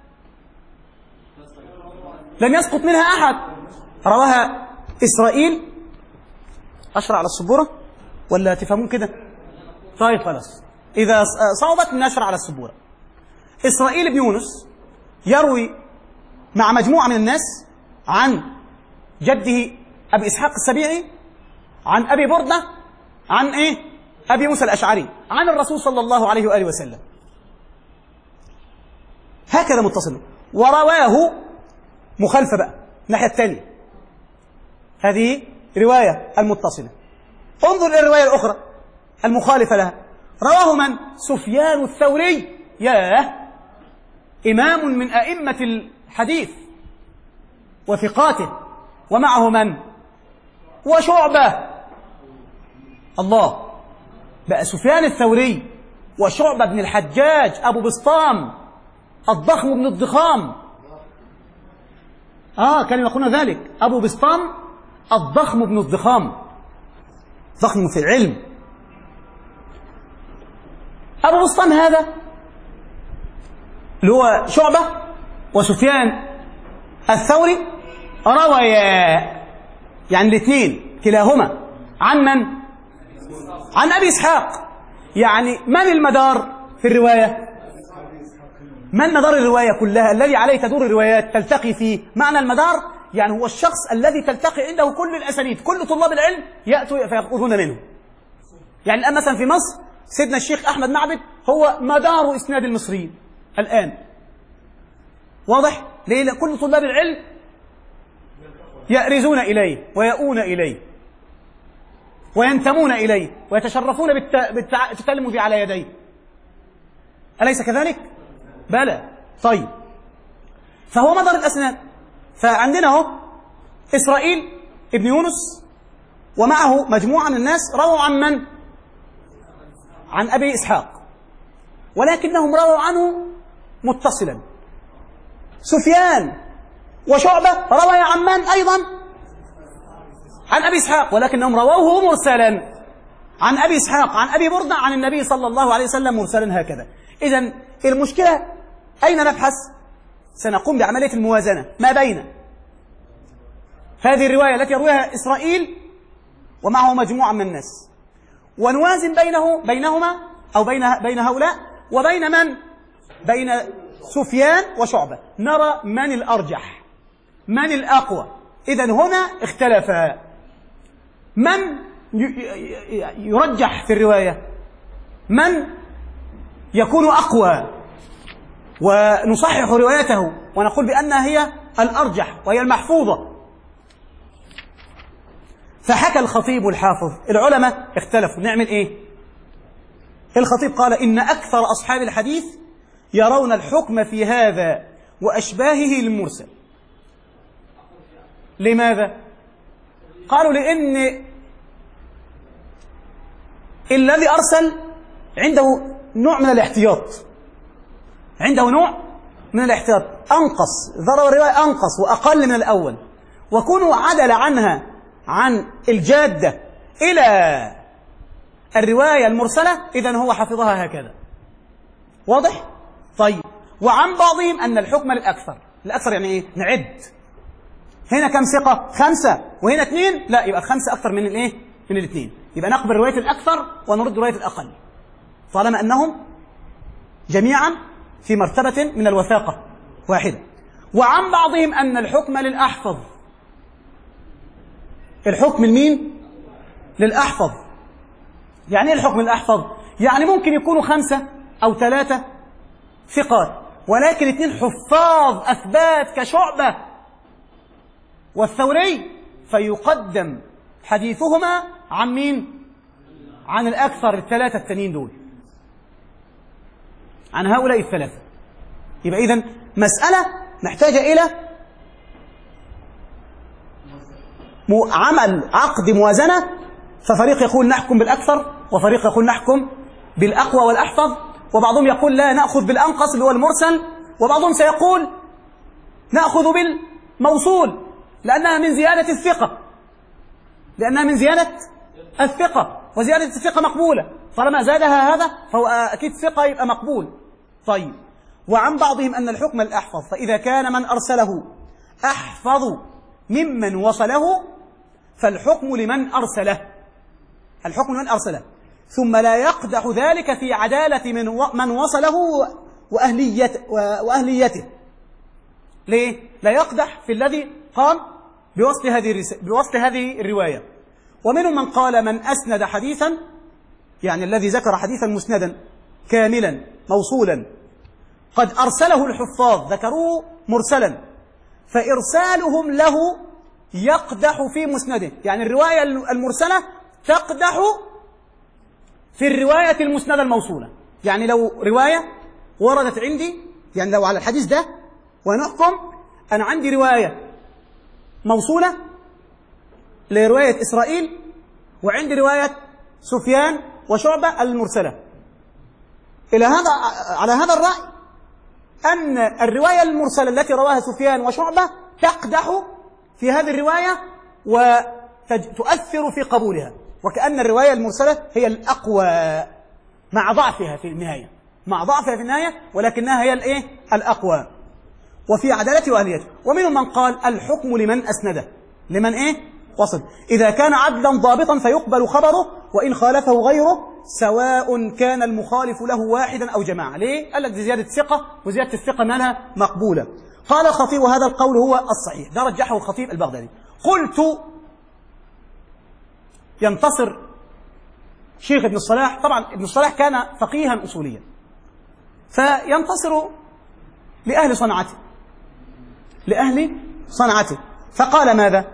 لم يسقط منها أحد. رواها إسرائيل. أشرع على السبورة ولا تفهمون كده؟ طيب خلاص، إذا صعبت نشرع على السبورة. إسرائيل بن يونس يروي مع مجموعة من الناس عن جده أبي إسحاق السبيعي عن أبي بردة عن إيه؟ أبي موسى الأشعري عن الرسول صلى الله عليه وآله وسلم، هكذا متصل. ورواه مخالفة بقى الناحية الثانية، هذه رواية المتصلة. انظر إلى الرواية الأخرى المخالفة لها. رواه من؟ سفيان الثوري، ياه، إمام من أئمة الحديث وثقاته، ومعه من؟ وشعبة. الله، بقى سفيان الثوري وشعبة بن الحجاج أبو بسطام الضخم بن الضخام. آه كانوا يقولون ذلك، أبو بسطام الضخم بن الضخام، ضخم في العلم. أبو بسطام هذا اللي هو شعبة وسفيان الثوري رويا، يعني الاثنين كلاهما عن من؟ عن أبي إسحاق. يعني من المدار في الرواية؟ من مدار الرواية كلها الذي عليه تدور الروايات تلتقي فيه؟ معنى المدار يعني هو الشخص الذي تلتقي عنده كل الأسانيد، كل طلاب العلم يأتوا فيأخذون منه. يعني الآن مثلا في مصر سيدنا الشيخ أحمد معبد هو مدار إسناد المصريين الآن، واضح؟ ليه؟ كل طلاب العلم يأرزون إليه ويأون إليه وينتمون إليه ويتشرفون بالتتلمذ على يديه، أليس كذلك؟ بلى. طيب، فهو مدار الأسناد. فعندنا هو إسرائيل ابن يونس ومعه مجموعة من الناس رووا عن من؟ عن أبي إسحاق، ولكنهم رووا عنه متصلا. سفيان وشعبة روى عن من أيضا؟ عن أبي إسحاق، ولكنهم رووه مرسلا عن أبي إسحاق عن أبي بردة عن النبي صلى الله عليه وسلم مرسلا هكذا. إذن المشكلة أين نبحث؟ سنقوم بعملية الموازنة ما بين هذه الرواية التي يرويها إسرائيل ومعه مجموعة من الناس، ونوازن بينه بينهما أو بين بين هؤلاء وبين من؟ بين سفيان وشعبة، نرى من الأرجح، من الأقوى. إذن هنا اختلفا، من يرجح في الرواية، من يكون أقوى، ونصحح روايته ونقول بأنها هي الأرجح وهي المحفوظة. فحكى الخطيب الحافظ، العلماء اختلفوا، نعمل إيه؟ الخطيب قال إن أكثر أصحاب الحديث يرون الحكم في هذا وأشباهه المرسل. لماذا؟ قالوا لأن الذي أرسل عنده نوع من الاحتياط، عنده نوع من الاحتياط، أنقص، ضرب الرواية أنقص وأقل من الأول، وكونوا عدل عنها عن الجادة إلى الرواية المرسلة، إذن هو حفظها هكذا. واضح؟ طيب، وعن بعضهم أن الحكم للأكثر. الأكثر يعني إيه؟ نعد هنا كم ثقة؟ خمسة، وهنا اثنين، لا يبقى خمسة أكثر من الإيه؟ من الاثنين، يبقى نقبل رواية الأكثر ونرد رواية الأقل طالما أنهم جميعا في مرتبة من الوثاقة واحدة. وعن بعضهم أن الحكم للأحفظ. الحكم لمين؟ للأحفظ. يعني ايه الحكم للأحفظ؟ يعني ممكن يكونوا خمسة أو ثلاثة ثقات، ولكن اثنين حفاظ أثبات كشعبة والثوري، فيقدم حديثهما عن مين؟ عن الأكثر، الثلاثة التانيين دول، عن هؤلاء الثلاثة. يبقى إذن مسألة محتاجة إلى عمل عقد موازنة، ففريق يقول نحكم بالأكثر وفريق يقول نحكم بالأقوى والأحفظ، وبعضهم يقول لا نأخذ بالأنقص اللي هو المرسل، وبعضهم سيقول نأخذ بالموصول لأنها من زيادة الثقة، لأنها من زيادة الثقة، وزيادة الثقة مقبولة، طالما زادها هذا فهو أكيد ثقة يبقى مقبول. طيب، وعن بعضهم أن الحكم الأحفظ، فإذا كان من أرسله أحفظ ممن وصله فالحكم لمن أرسله، الحكم لمن أرسله، ثم لا يقدح ذلك في عدالة من من وصله وأهليته, وأهليته. ليه؟ لا يقدح في الذي قام بوصل هذه بوصل هذه الرواية. ومنهم من قال من أسند حديثا، يعني الذي ذكر حديثا مسندا كاملا موصولا قد أرسله الحفاظ ذكروه مرسلا، فإرسالهم له يقدح في مسنده، يعني الرواية المرسلة تقدح في الرواية المسندة الموصولة. يعني لو رواية وردت عندي، يعني لو على الحديث ده ونحكم، أنا عندي رواية موصولة لرواية إسرائيل، وعندي رواية سفيان وشعبة المرسلة، إلى هذا على هذا الرأي أن الرواية المرسلة التي رواها سفيان وشعبة تقدح في هذه الرواية وتؤثر في قبولها، وكأن الرواية المرسلة هي الأقوى مع ضعفها في النهاية، مع ضعفها في النهاية، ولكنها هي الإيه؟ الأقوى وفي عدالته وأهليته. ومنهم من قال الحكم لمن أسنده، لمن إيه؟ وصل، إذا كان عدلا ضابطا فيقبل خبره، وإن خالفه غيره سواء كان المخالف له واحدا أو جماعة. ليه؟ قال لك دي زيادة ثقة، وزيادة الثقة مالها مقبولة. قال الخطيب وهذا القول هو الصحيح، ده رجحه الخطيب البغدادي. قلت ينتصر شيخ ابن الصلاح، طبعا ابن الصلاح كان فقيها أصوليا، فينتصر لأهل صنعته، لأهل صنعته، فقال ماذا؟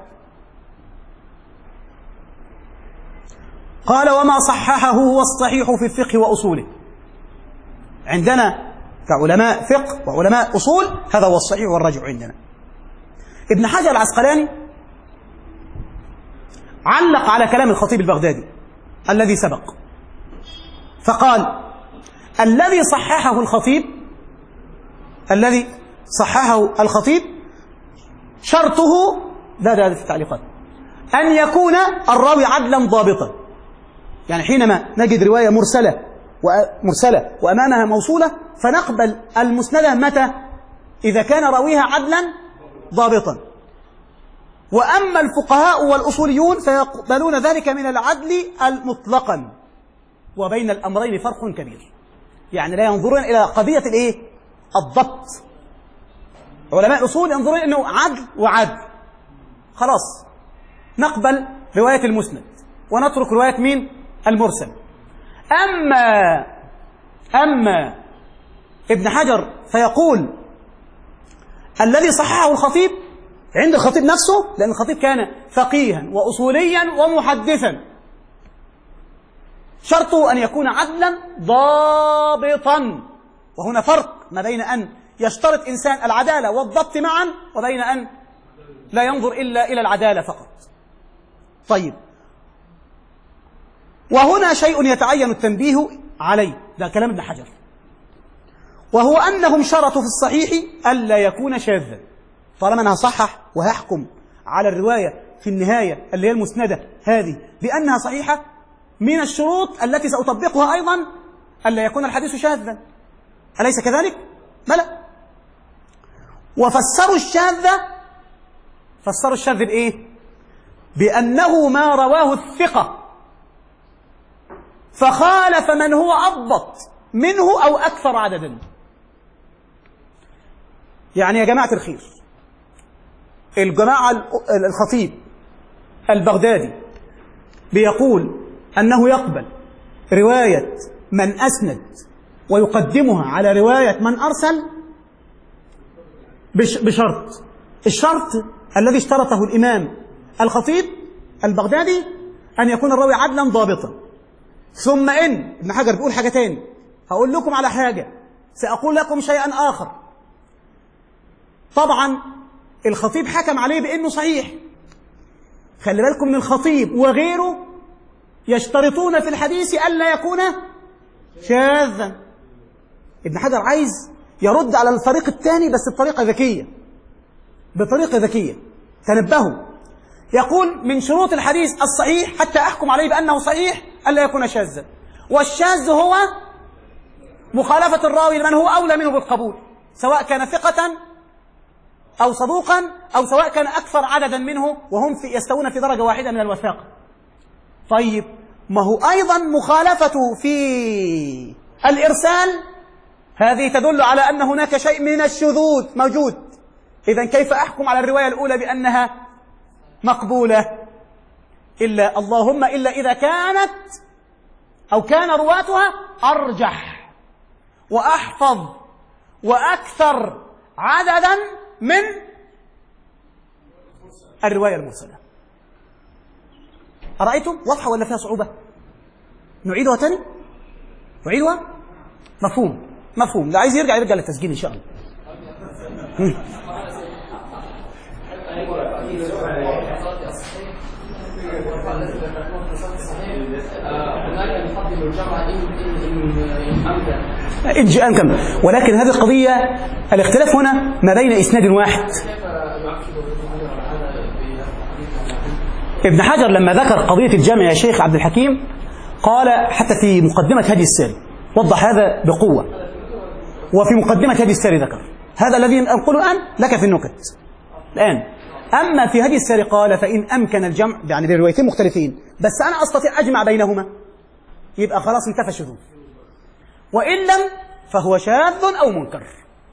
قال وما صححه هو الصحيح في الفقه وأصوله. عندنا كعلماء فقه وعلماء أصول هذا هو الصحيح والرجع عندنا. ابن حجر العسقلاني علق على كلام الخطيب البغدادي الذي سبق فقال: الذي صححه الخطيب الذي صححه الخطيب شرطه ده ده في التعليقات أن يكون الراوي عدلا ضابطا. يعني حينما نجد رواية مرسلة ومرسلة وأمامها موصولة فنقبل المسندة متى؟ إذا كان راويها عدلا ضابطا. وأما الفقهاء والأصوليون فيقبلون ذلك من العدل المطلقا، وبين الأمرين فرق كبير. يعني لا ينظرون إلى قضية الإيه؟ الضبط. علماء الأصول ينظرون أنه عدل وعدل، خلاص نقبل رواية المسند ونترك رواية مين؟ المرسل. أما أما ابن حجر فيقول الذي صححه الخطيب عند الخطيب نفسه، لأن الخطيب كان فقيها وأصوليا ومحدثا، شرطه أن يكون عدلا ضابطا. وهنا فرق ما بين أن يشترط إنسان العدالة والضبط معا وبين أن لا ينظر إلا إلى العدالة فقط. طيب، وهنا شيء يتعين التنبيه عليه، ده كلام ابن حجر، وهو أنهم شرطوا في الصحيح ألا يكون شاذا. طالما أنا هصحح وهحكم على الرواية في النهاية اللي هي المسندة هذه بأنها صحيحة، من الشروط التي سأطبقها أيضا ألا يكون الحديث شاذا، أليس كذلك؟ بلى. وفسروا الشاذ فسروا الشاذ بإيه؟ بأنه ما رواه الثقة فخالف من هو أضبط منه أو أكثر عددا. يعني يا جماعة الخير، الجماعة الخطيب البغدادي بيقول أنه يقبل رواية من أسند ويقدمها على رواية من أرسل بشرط. الشرط الذي اشترطه الإمام الخطيب البغدادي أن يكون الراوي عدلا ضابطا. ثم إن ابن حجر بيقول حاجة تاني، هقول لكم على حاجة، سأقول لكم شيئا آخر. طبعا الخطيب حكم عليه بأنه صحيح، خلي بالكم من الخطيب وغيره يشترطون في الحديث ألا يكون شاذا. ابن حجر عايز يرد على الفريق الثاني بس بطريقة ذكية، بطريقة ذكية، تنبهوا. يقول من شروط الحديث الصحيح حتى أحكم عليه بأنه صحيح ألا يكون شاذا، والشاذ هو مخالفة الراوي لمن هو أولى منه بالقبول، سواء كان ثقة أو صدوقا أو سواء كان أكثر عددا منه وهم في يستوون في درجة واحدة من الوثاقة. طيب، ما هو أيضا مخالفته في الإرسال هذه تدل على أن هناك شيء من الشذوذ موجود. إذن كيف أحكم على الرواية الأولى بأنها مقبولة؟ إلا اللهم إلا إذا كانت أو كان رواتها أرجح وأحفظ وأكثر عددا من الرواية المرسلة. أرأيتم واضحة ولا فيها صعوبة؟ نعيدها تاني؟ نعيدها؟ مفهوم مفهوم. لا عايز يرجع يرجع للتسجيل إن شاء الله. إن جاء أمكن، ولكن هذه القضية الاختلاف هنا ما بين إسناد واحد. ابن حجر لما ذكر قضية الجمع يا شيخ عبد الحكيم قال حتى في مقدمة هدي الساري، وضح هذا بقوة، وفي مقدمة هدي الساري ذكر هذا الذي أنقله الآن لك في النكت الآن. أما في هدي الساري قال فإن أمكن الجمع، يعني بروايتين مختلفين بس أنا أستطيع أجمع بينهما، يبقى خلاص انتفى الشذوذ، وإن لم فهو شاذ أو منكر.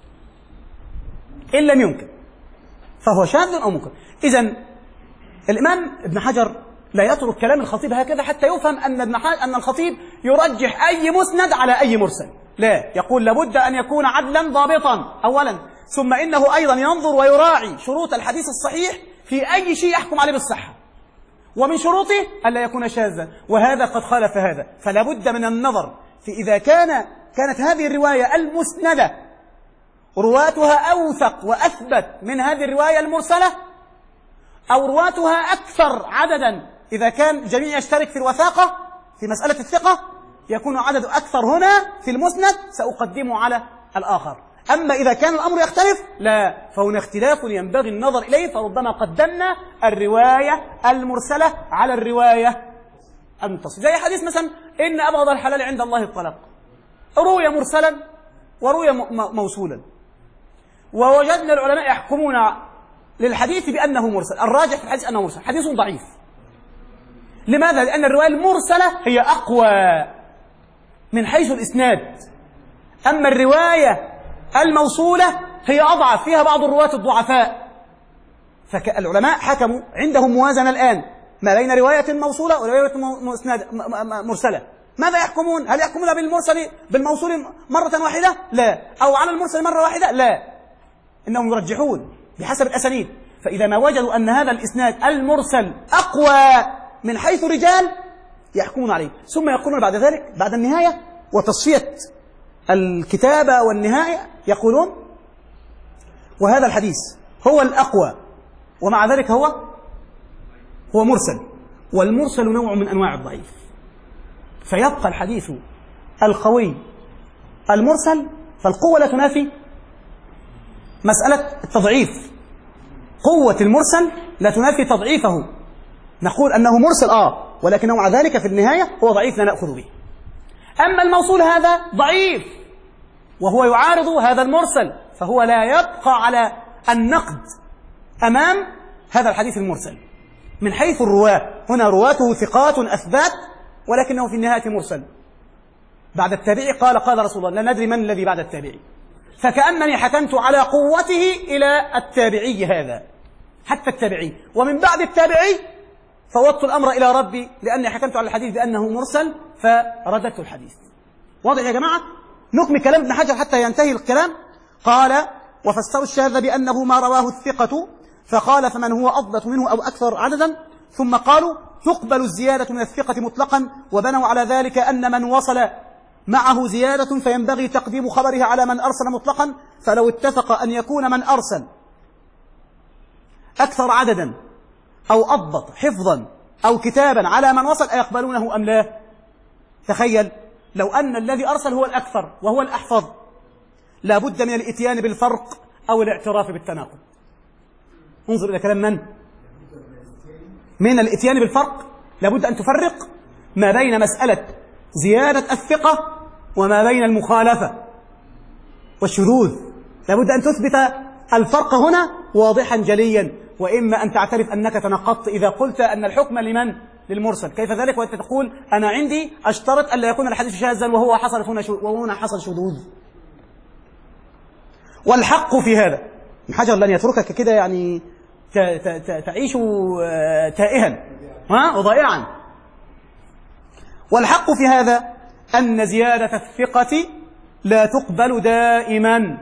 إن لم يمكن فهو شاذ أو منكر. إذن الإمام ابن حجر لا يترك كلام الخطيب هكذا حتى يفهم أن ابن حجر أن الخطيب يرجح أي مسند على أي مرسل، لا، يقول لابد أن يكون عدلا ضابطا أولا، ثم إنه أيضا ينظر ويراعي شروط الحديث الصحيح في أي شيء يحكم عليه بالصحة، ومن شروطه ألا يكون شاذا، وهذا قد خالف هذا. فلا بد من النظر في إذا كان كانت هذه الرواية المسندة رواتها أوثق وأثبت من هذه الرواية المرسلة، أو رواتها أكثر عددا إذا كان الجميع يشترك في الوثاقة في مسألة الثقة يكون عدد أكثر هنا في المسند سأقدمه على الآخر. أما إذا كان الأمر يختلف لا، فهنا اختلاف ينبغي النظر إليه، فربما قدمنا الرواية المرسلة على الرواية المتصلة. زي حديث مثلا إن أبغض الحلال عند الله الطلاق، روي مرسلا وروي موصولا، ووجدنا العلماء يحكمون للحديث بأنه مرسل. الراجح في الحديث أنه مرسل، حديث ضعيف. لماذا؟ لأن الرواية المرسلة هي أقوى من حيث الإسناد، أما الرواية الموصولة هي أضعف، فيها بعض الرواة الضعفاء. فالعلماء حكموا عندهم موازنة الآن ما بين رواية موصولة ورواية مرسلة. ماذا يحكمون؟ هل يحكمون بالمرسل بالموصول مرة واحدة؟ لا. أو على المرسل مرة واحدة؟ لا. إنهم يرجحون بحسب الأسانيد. فإذا ما وجدوا أن هذا الإسناد المرسل أقوى من حيث رجال يحكمون عليه، ثم يقولون بعد ذلك بعد النهاية وتصفية الكتابة والنهاية يقولون وهذا الحديث هو الأقوى، ومع ذلك هو هو مرسل، والمرسل نوع من أنواع الضعيف. فيبقى الحديث القوي المرسل، فالقوة لا تنافي مسألة التضعيف. قوة المرسل لا تنافي تضعيفه، نقول أنه مرسل آه ولكنه مع ذلك في النهاية هو ضعيف لا نأخذ به. أما الموصول هذا ضعيف وهو يعارض هذا المرسل، فهو لا يبقى على النقد أمام هذا الحديث المرسل من حيث الرواة. هنا رواته ثقات أثبات، ولكنه في النهاية مرسل. بعد التابعي قال قال رسول الله، لا ندري من الذي بعد التابعي، فكأنني حكمت على قوته إلى التابعي هذا حتى التابعي، ومن بعد التابعي فوضت الأمر إلى ربي لأني حكمت على الحديث بأنه مرسل فرددت الحديث. واضح يا جماعة؟ نكمل كلام ابن حجر حتى ينتهي الكلام. قال وفسروا الشاذ بأنه ما رواه الثقة فقال فمن هو أضبط منه أو أكثر عددا، ثم قالوا تقبل الزيادة من الثقة مطلقا، وبنوا على ذلك أن من وصل معه زيادة فينبغي تقديم خبره على من أرسل مطلقا، فلو اتفق أن يكون من أرسل أكثر عددا أو أضبط حفظا أو كتابا على من وصل أيقبلونه أم لا؟ تخيل لو أن الذي أرسل هو الأكثر وهو الأحفظ، لا بد من الإتيان بالفرق أو الاعتراف بالتناقض. انظر إلى كلام من؟ من الإتيان بالفرق، لا بد أن تفرق ما بين مسألة زيادة الثقة وما بين المخالفة والشذوذ. لا بد أن تثبت الفرق هنا واضحا جليا، وإما أن تعترف أنك تناقضت إذا قلت أن الحكم لمن؟ للمرسل. كيف ذلك وأنت تقول أنا عندي أشترط ألا يكون الحديث شاذا وهو حصل هنا وهنا حصل شذوذ. والحق في هذا ابن حجر لن يتركك كده يعني تعيش تائها وضائعا. والحق في هذا أن زيادة الثقة لا تقبل دائما،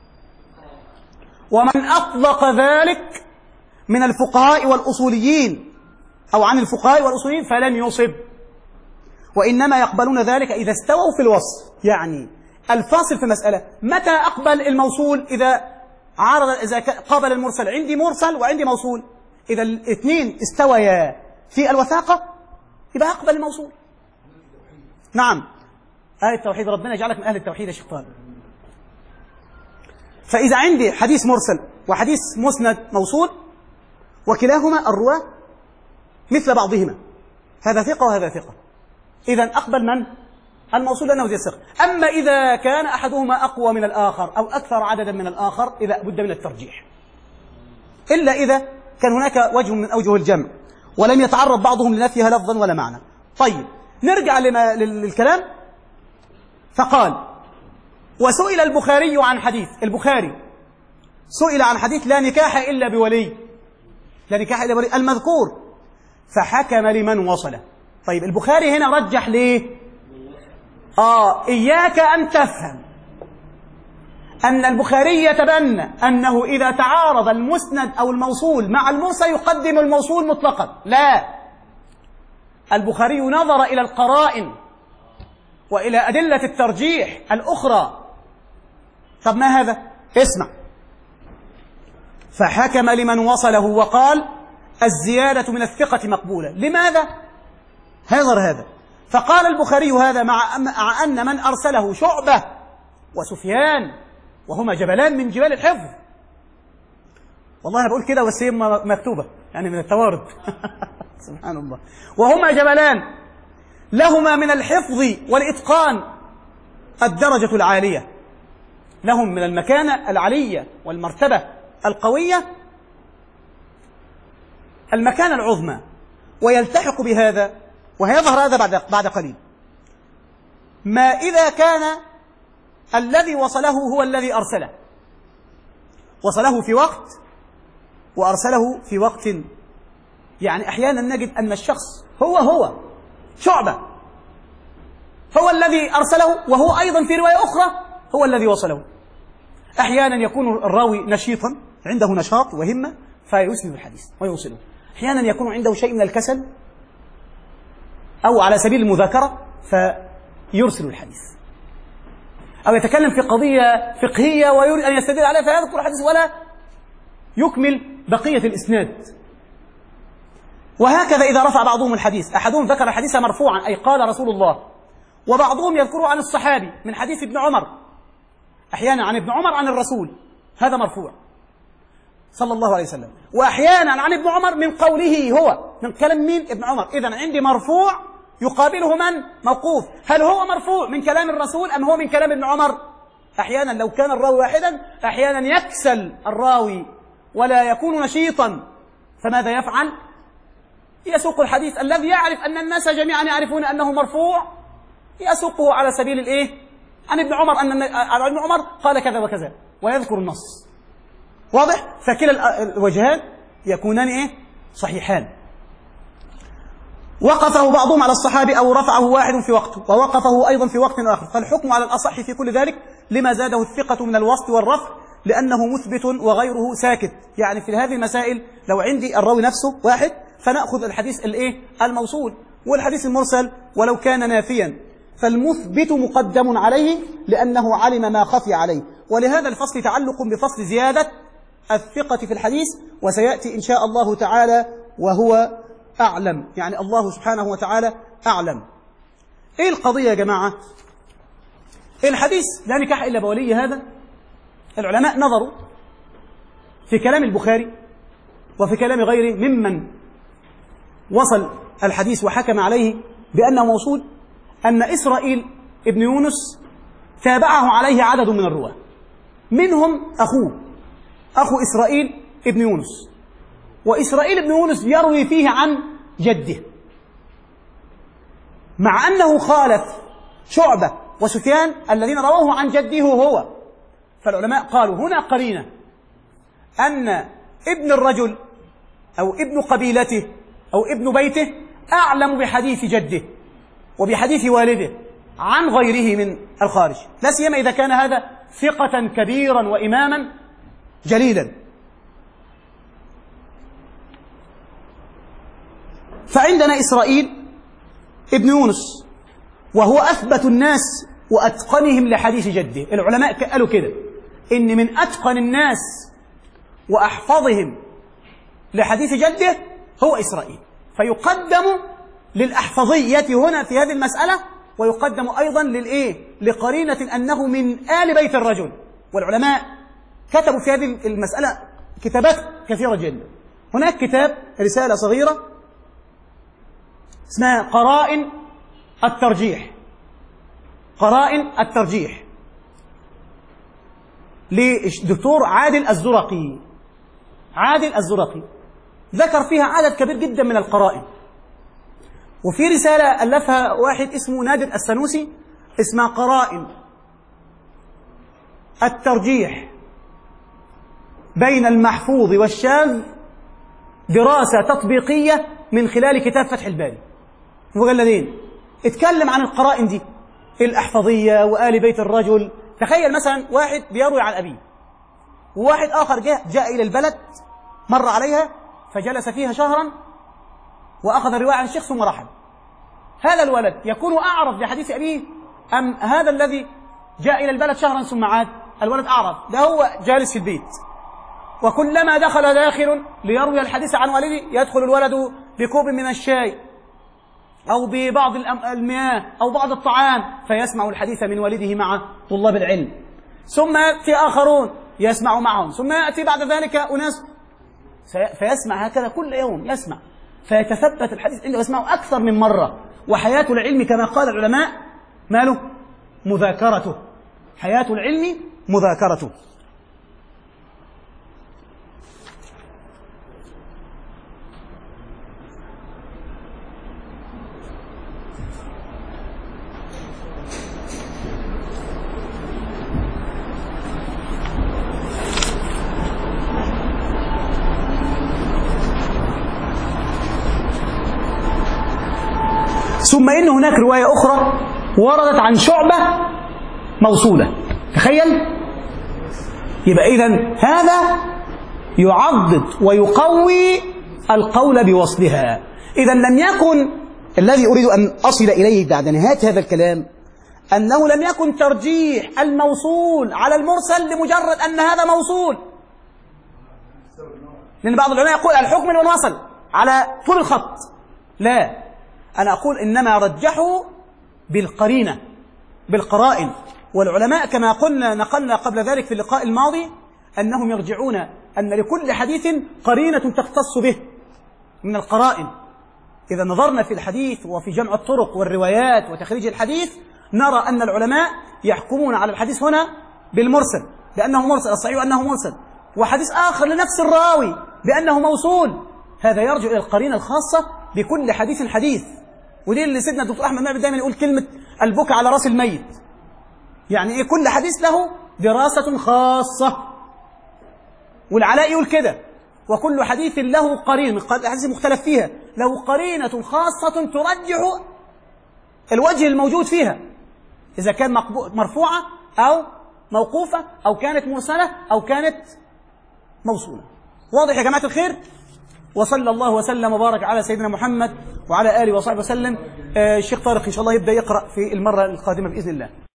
ومن أطلق ذلك من الفقهاء والأصوليين أو عن الفقهاء والأصوليين فلن يصب، وإنما يقبلون ذلك إذا استووا في الوصف. يعني الفاصل في مسألة متى أقبل الموصول؟ إذا عارض، إذا قابل المرسل، عندي مرسل وعندي موصول، إذا الاثنين استويا في الوثاقة يبقى أقبل الموصول. نعم، أهل التوحيد، ربنا يجعلك من أهل التوحيد يا شيخ طارق. فإذا عندي حديث مرسل وحديث مسند موصول وكلاهما الرواة مثل بعضهما، هذا ثقة وهذا ثقة، إذا أقبل من؟ الموصول لأنه زي الثقة. أما إذا كان أحدهما أقوى من الآخر أو أكثر عددا من الآخر إذا بد من الترجيح، إلا إذا كان هناك وجه من أوجه الجمع ولم يتعرض بعضهم لنفيها لفظا ولا معنى. طيب نرجع لما للكلام. فقال وسئل البخاري عن حديث، البخاري سئل عن حديث لا نكاح إلا بولي، لا نكاح إلا بولي المذكور، فحكم لمن وصله. طيب البخاري هنا رجح ليه؟ آه إياك أن تفهم أن البخاري يتبنى أنه إذا تعارض المسند أو الموصول مع المرسل يقدم الموصول مطلقا، لا، البخاري نظر إلى القرائن وإلى أدلة الترجيح الأخرى. طب ما هذا؟ اسمع. فحكم لمن وصله وقال الزيادة من الثقة مقبولة. لماذا؟ هذا هذا فقال البخاري هذا مع مع أن من أرسله شعبة وسفيان وهما جبلان من جبال الحفظ. والله أنا بقول كده بس هي مكتوبة يعني من التوارد سبحان الله. وهما جبلان لهما من الحفظ والإتقان الدرجة العالية، لهم من المكانة العلية والمرتبة القوية المكانة العظمى. ويلتحق بهذا وهيظهر هذا بعد بعد قليل ما إذا كان الذي وصله هو الذي أرسله، وصله في وقت وأرسله في وقت. يعني أحيانا نجد أن الشخص هو هو شعبة هو الذي أرسله وهو أيضا في رواية أخرى هو الذي وصله. أحيانا يكون الراوي نشيطا عنده نشاط وهمة فيسند الحديث ويوصله، أحيانا يكون عنده شيء من الكسل أو على سبيل المذاكرة فيرسل الحديث، أو يتكلم في قضية فقهية ويريد أن يستدل عليها فيذكر الحديث ولا يكمل بقية الإسناد. وهكذا إذا رفع بعضهم الحديث، أحدهم ذكر الحديث مرفوعا أي قال رسول الله، وبعضهم يذكره عن الصحابي من حديث ابن عمر، أحيانا عن ابن عمر عن الرسول هذا مرفوع صلى الله عليه وسلم، وأحيانا عن ابن عمر من قوله هو من كلام مين؟ ابن عمر. إذن عندي مرفوع يقابله من؟ موقوف. هل هو مرفوع من كلام الرسول أم هو من كلام ابن عمر؟ أحيانا لو كان الراوي واحدا أحيانا يكسل الراوي ولا يكون نشيطا، فماذا يفعل؟ يسوق الحديث الذي يعرف أن الناس جميعا يعرفون أنه مرفوع، يسوقه على سبيل الإيه؟ عن ابن عمر أن عن ابن عمر قال كذا وكذا ويذكر النص. واضح؟ فكلا الوجهان يكونان إيه؟ صحيحان. وقفه بعضهم على الصحابي أو رفعه واحد في وقته ووقفه أيضا في وقت آخر، فالحكم على الأصح في كل ذلك لما زاده الثقة من الوصف والرفع لأنه مثبت وغيره ساكت. يعني في هذه المسائل لو عندي الراوي نفسه واحد فنأخذ الحديث الإيه؟ الموصول، والحديث المرسل ولو كان نافيا فالمثبت مقدم عليه لأنه علم ما خفي عليه. ولهذا الفصل تعلق بفصل زيادة الثقة في الحديث، وسيأتي إن شاء الله تعالى وهو أعلم، يعني الله سبحانه وتعالى أعلم. إيه القضية يا جماعة؟ الحديث لا نكاح إلا بولي هذا العلماء نظروا في كلام البخاري وفي كلام غيره ممن وصل الحديث وحكم عليه بأنه موصول أن إسرائيل ابن يونس تابعه عليه عدد من الرواة، منهم أخوه أخو إسرائيل ابن يونس، وإسرائيل ابن يونس يروي فيه عن جده، مع أنه خالف شعبة وسفيان الذين رووه عن جده هو. فالعلماء قالوا هنا قرينة أن ابن الرجل أو ابن قبيلته أو ابن بيته أعلم بحديث جده وبحديث والده عن غيره من الخارج، لا سيما إذا كان هذا ثقة كبيرا وإماما جليلا. فعندنا إسرائيل ابن يونس وهو أثبت الناس وأتقنهم لحديث جده. العلماء قالوا كده إن من أتقن الناس وأحفظهم لحديث جده هو إسرائيل، فيقدم للأحفظية هنا في هذه المسألة، ويقدم أيضا للإيه؟ لقرينة أنه من آل بيت الرجل. والعلماء كتبوا في هذه المسألة كتابات كثيرة جدا. هناك كتاب رسالة صغيرة اسمها قرائن الترجيح، قرائن الترجيح للدكتور عادل الزرقي. عادل الزرقي ذكر فيها عدد كبير جدا من القرائن. وفي رسالة ألفها واحد اسمه نادر السنوسي اسمها قرائن الترجيح بين المحفوظ والشاذ، دراسة تطبيقية من خلال كتاب فتح الباري، مجلدين. اتكلم عن القرائن دي، الأحفظية وآل بيت الرجل. تخيل مثلا واحد بيروي عن أبيه، وواحد آخر جاء, جاء إلى البلد مر عليها فجلس فيها شهرا وأخذ الرواية عن الشيخ ثم رحل. هذا الولد يكون أعرف بحديث أبيه أم هذا الذي جاء إلى البلد شهرا ثم عاد؟ الولد أعرف، ده هو جالس في البيت. وكلما دخل داخل ليروي الحديث عن والده يدخل الولد بكوب من الشاي أو ببعض المياه أو بعض الطعام فيسمع الحديث من والده مع طلاب العلم. ثم يأتي آخرون يسمع معهم، ثم يأتي بعد ذلك أناس فيسمع هكذا كل يوم يسمع، فيتثبت الحديث عنده يسمعه أكثر من مرة. وحياة العلم كما قال العلماء ماله؟ مذاكرته. حياة العلم مذاكرته. ثم إن هناك رواية أخرى وردت عن شعبة موصولة. تخيل. يبقى إذن هذا يعضد ويقوي القول بوصلها. إذن لم يكن الذي أريد أن أصل إليه بعد نهاية هذا الكلام أنه لم يكن ترجيح الموصول على المرسل لمجرد أن هذا موصول، لأن بعض العلماء يقول الحكم من وصل على طول الخط. لا، أنا أقول إنما رجحوا بالقرينة بالقرائن. والعلماء كما قلنا نقلنا قبل ذلك في اللقاء الماضي أنهم يرجعون أن لكل حديث قرينة تختص به من القرائن. إذا نظرنا في الحديث وفي جمع الطرق والروايات وتخريج الحديث نرى أن العلماء يحكمون على الحديث هنا بالمرسل بأنه مرسل، الصحيح أنه مرسل، وحديث آخر لنفس الراوي بأنه موصول. هذا يرجع إلى القرينة الخاصة بكل حديث حديث. ودي اللي سيدنا الدكتور أحمد معبد دايما يقول كلمة البكاء على رأس الميت. يعني إيه؟ كل حديث له دراسة خاصة. والعلاء يقول كده: وكل حديث له قرين، من الحديث مختلف فيها، له قرينة خاصة ترجح الوجه الموجود فيها، إذا كان مرفوعة أو موقوفة أو كانت مرسلة أو كانت موصولة. واضح يا جماعة الخير؟ وصلى الله وسلم وبارك على سيدنا محمد وعلى آله وصحبه وسلم. الشيخ طارق إن شاء الله يبدأ يقرأ في المرة القادمة بإذن الله.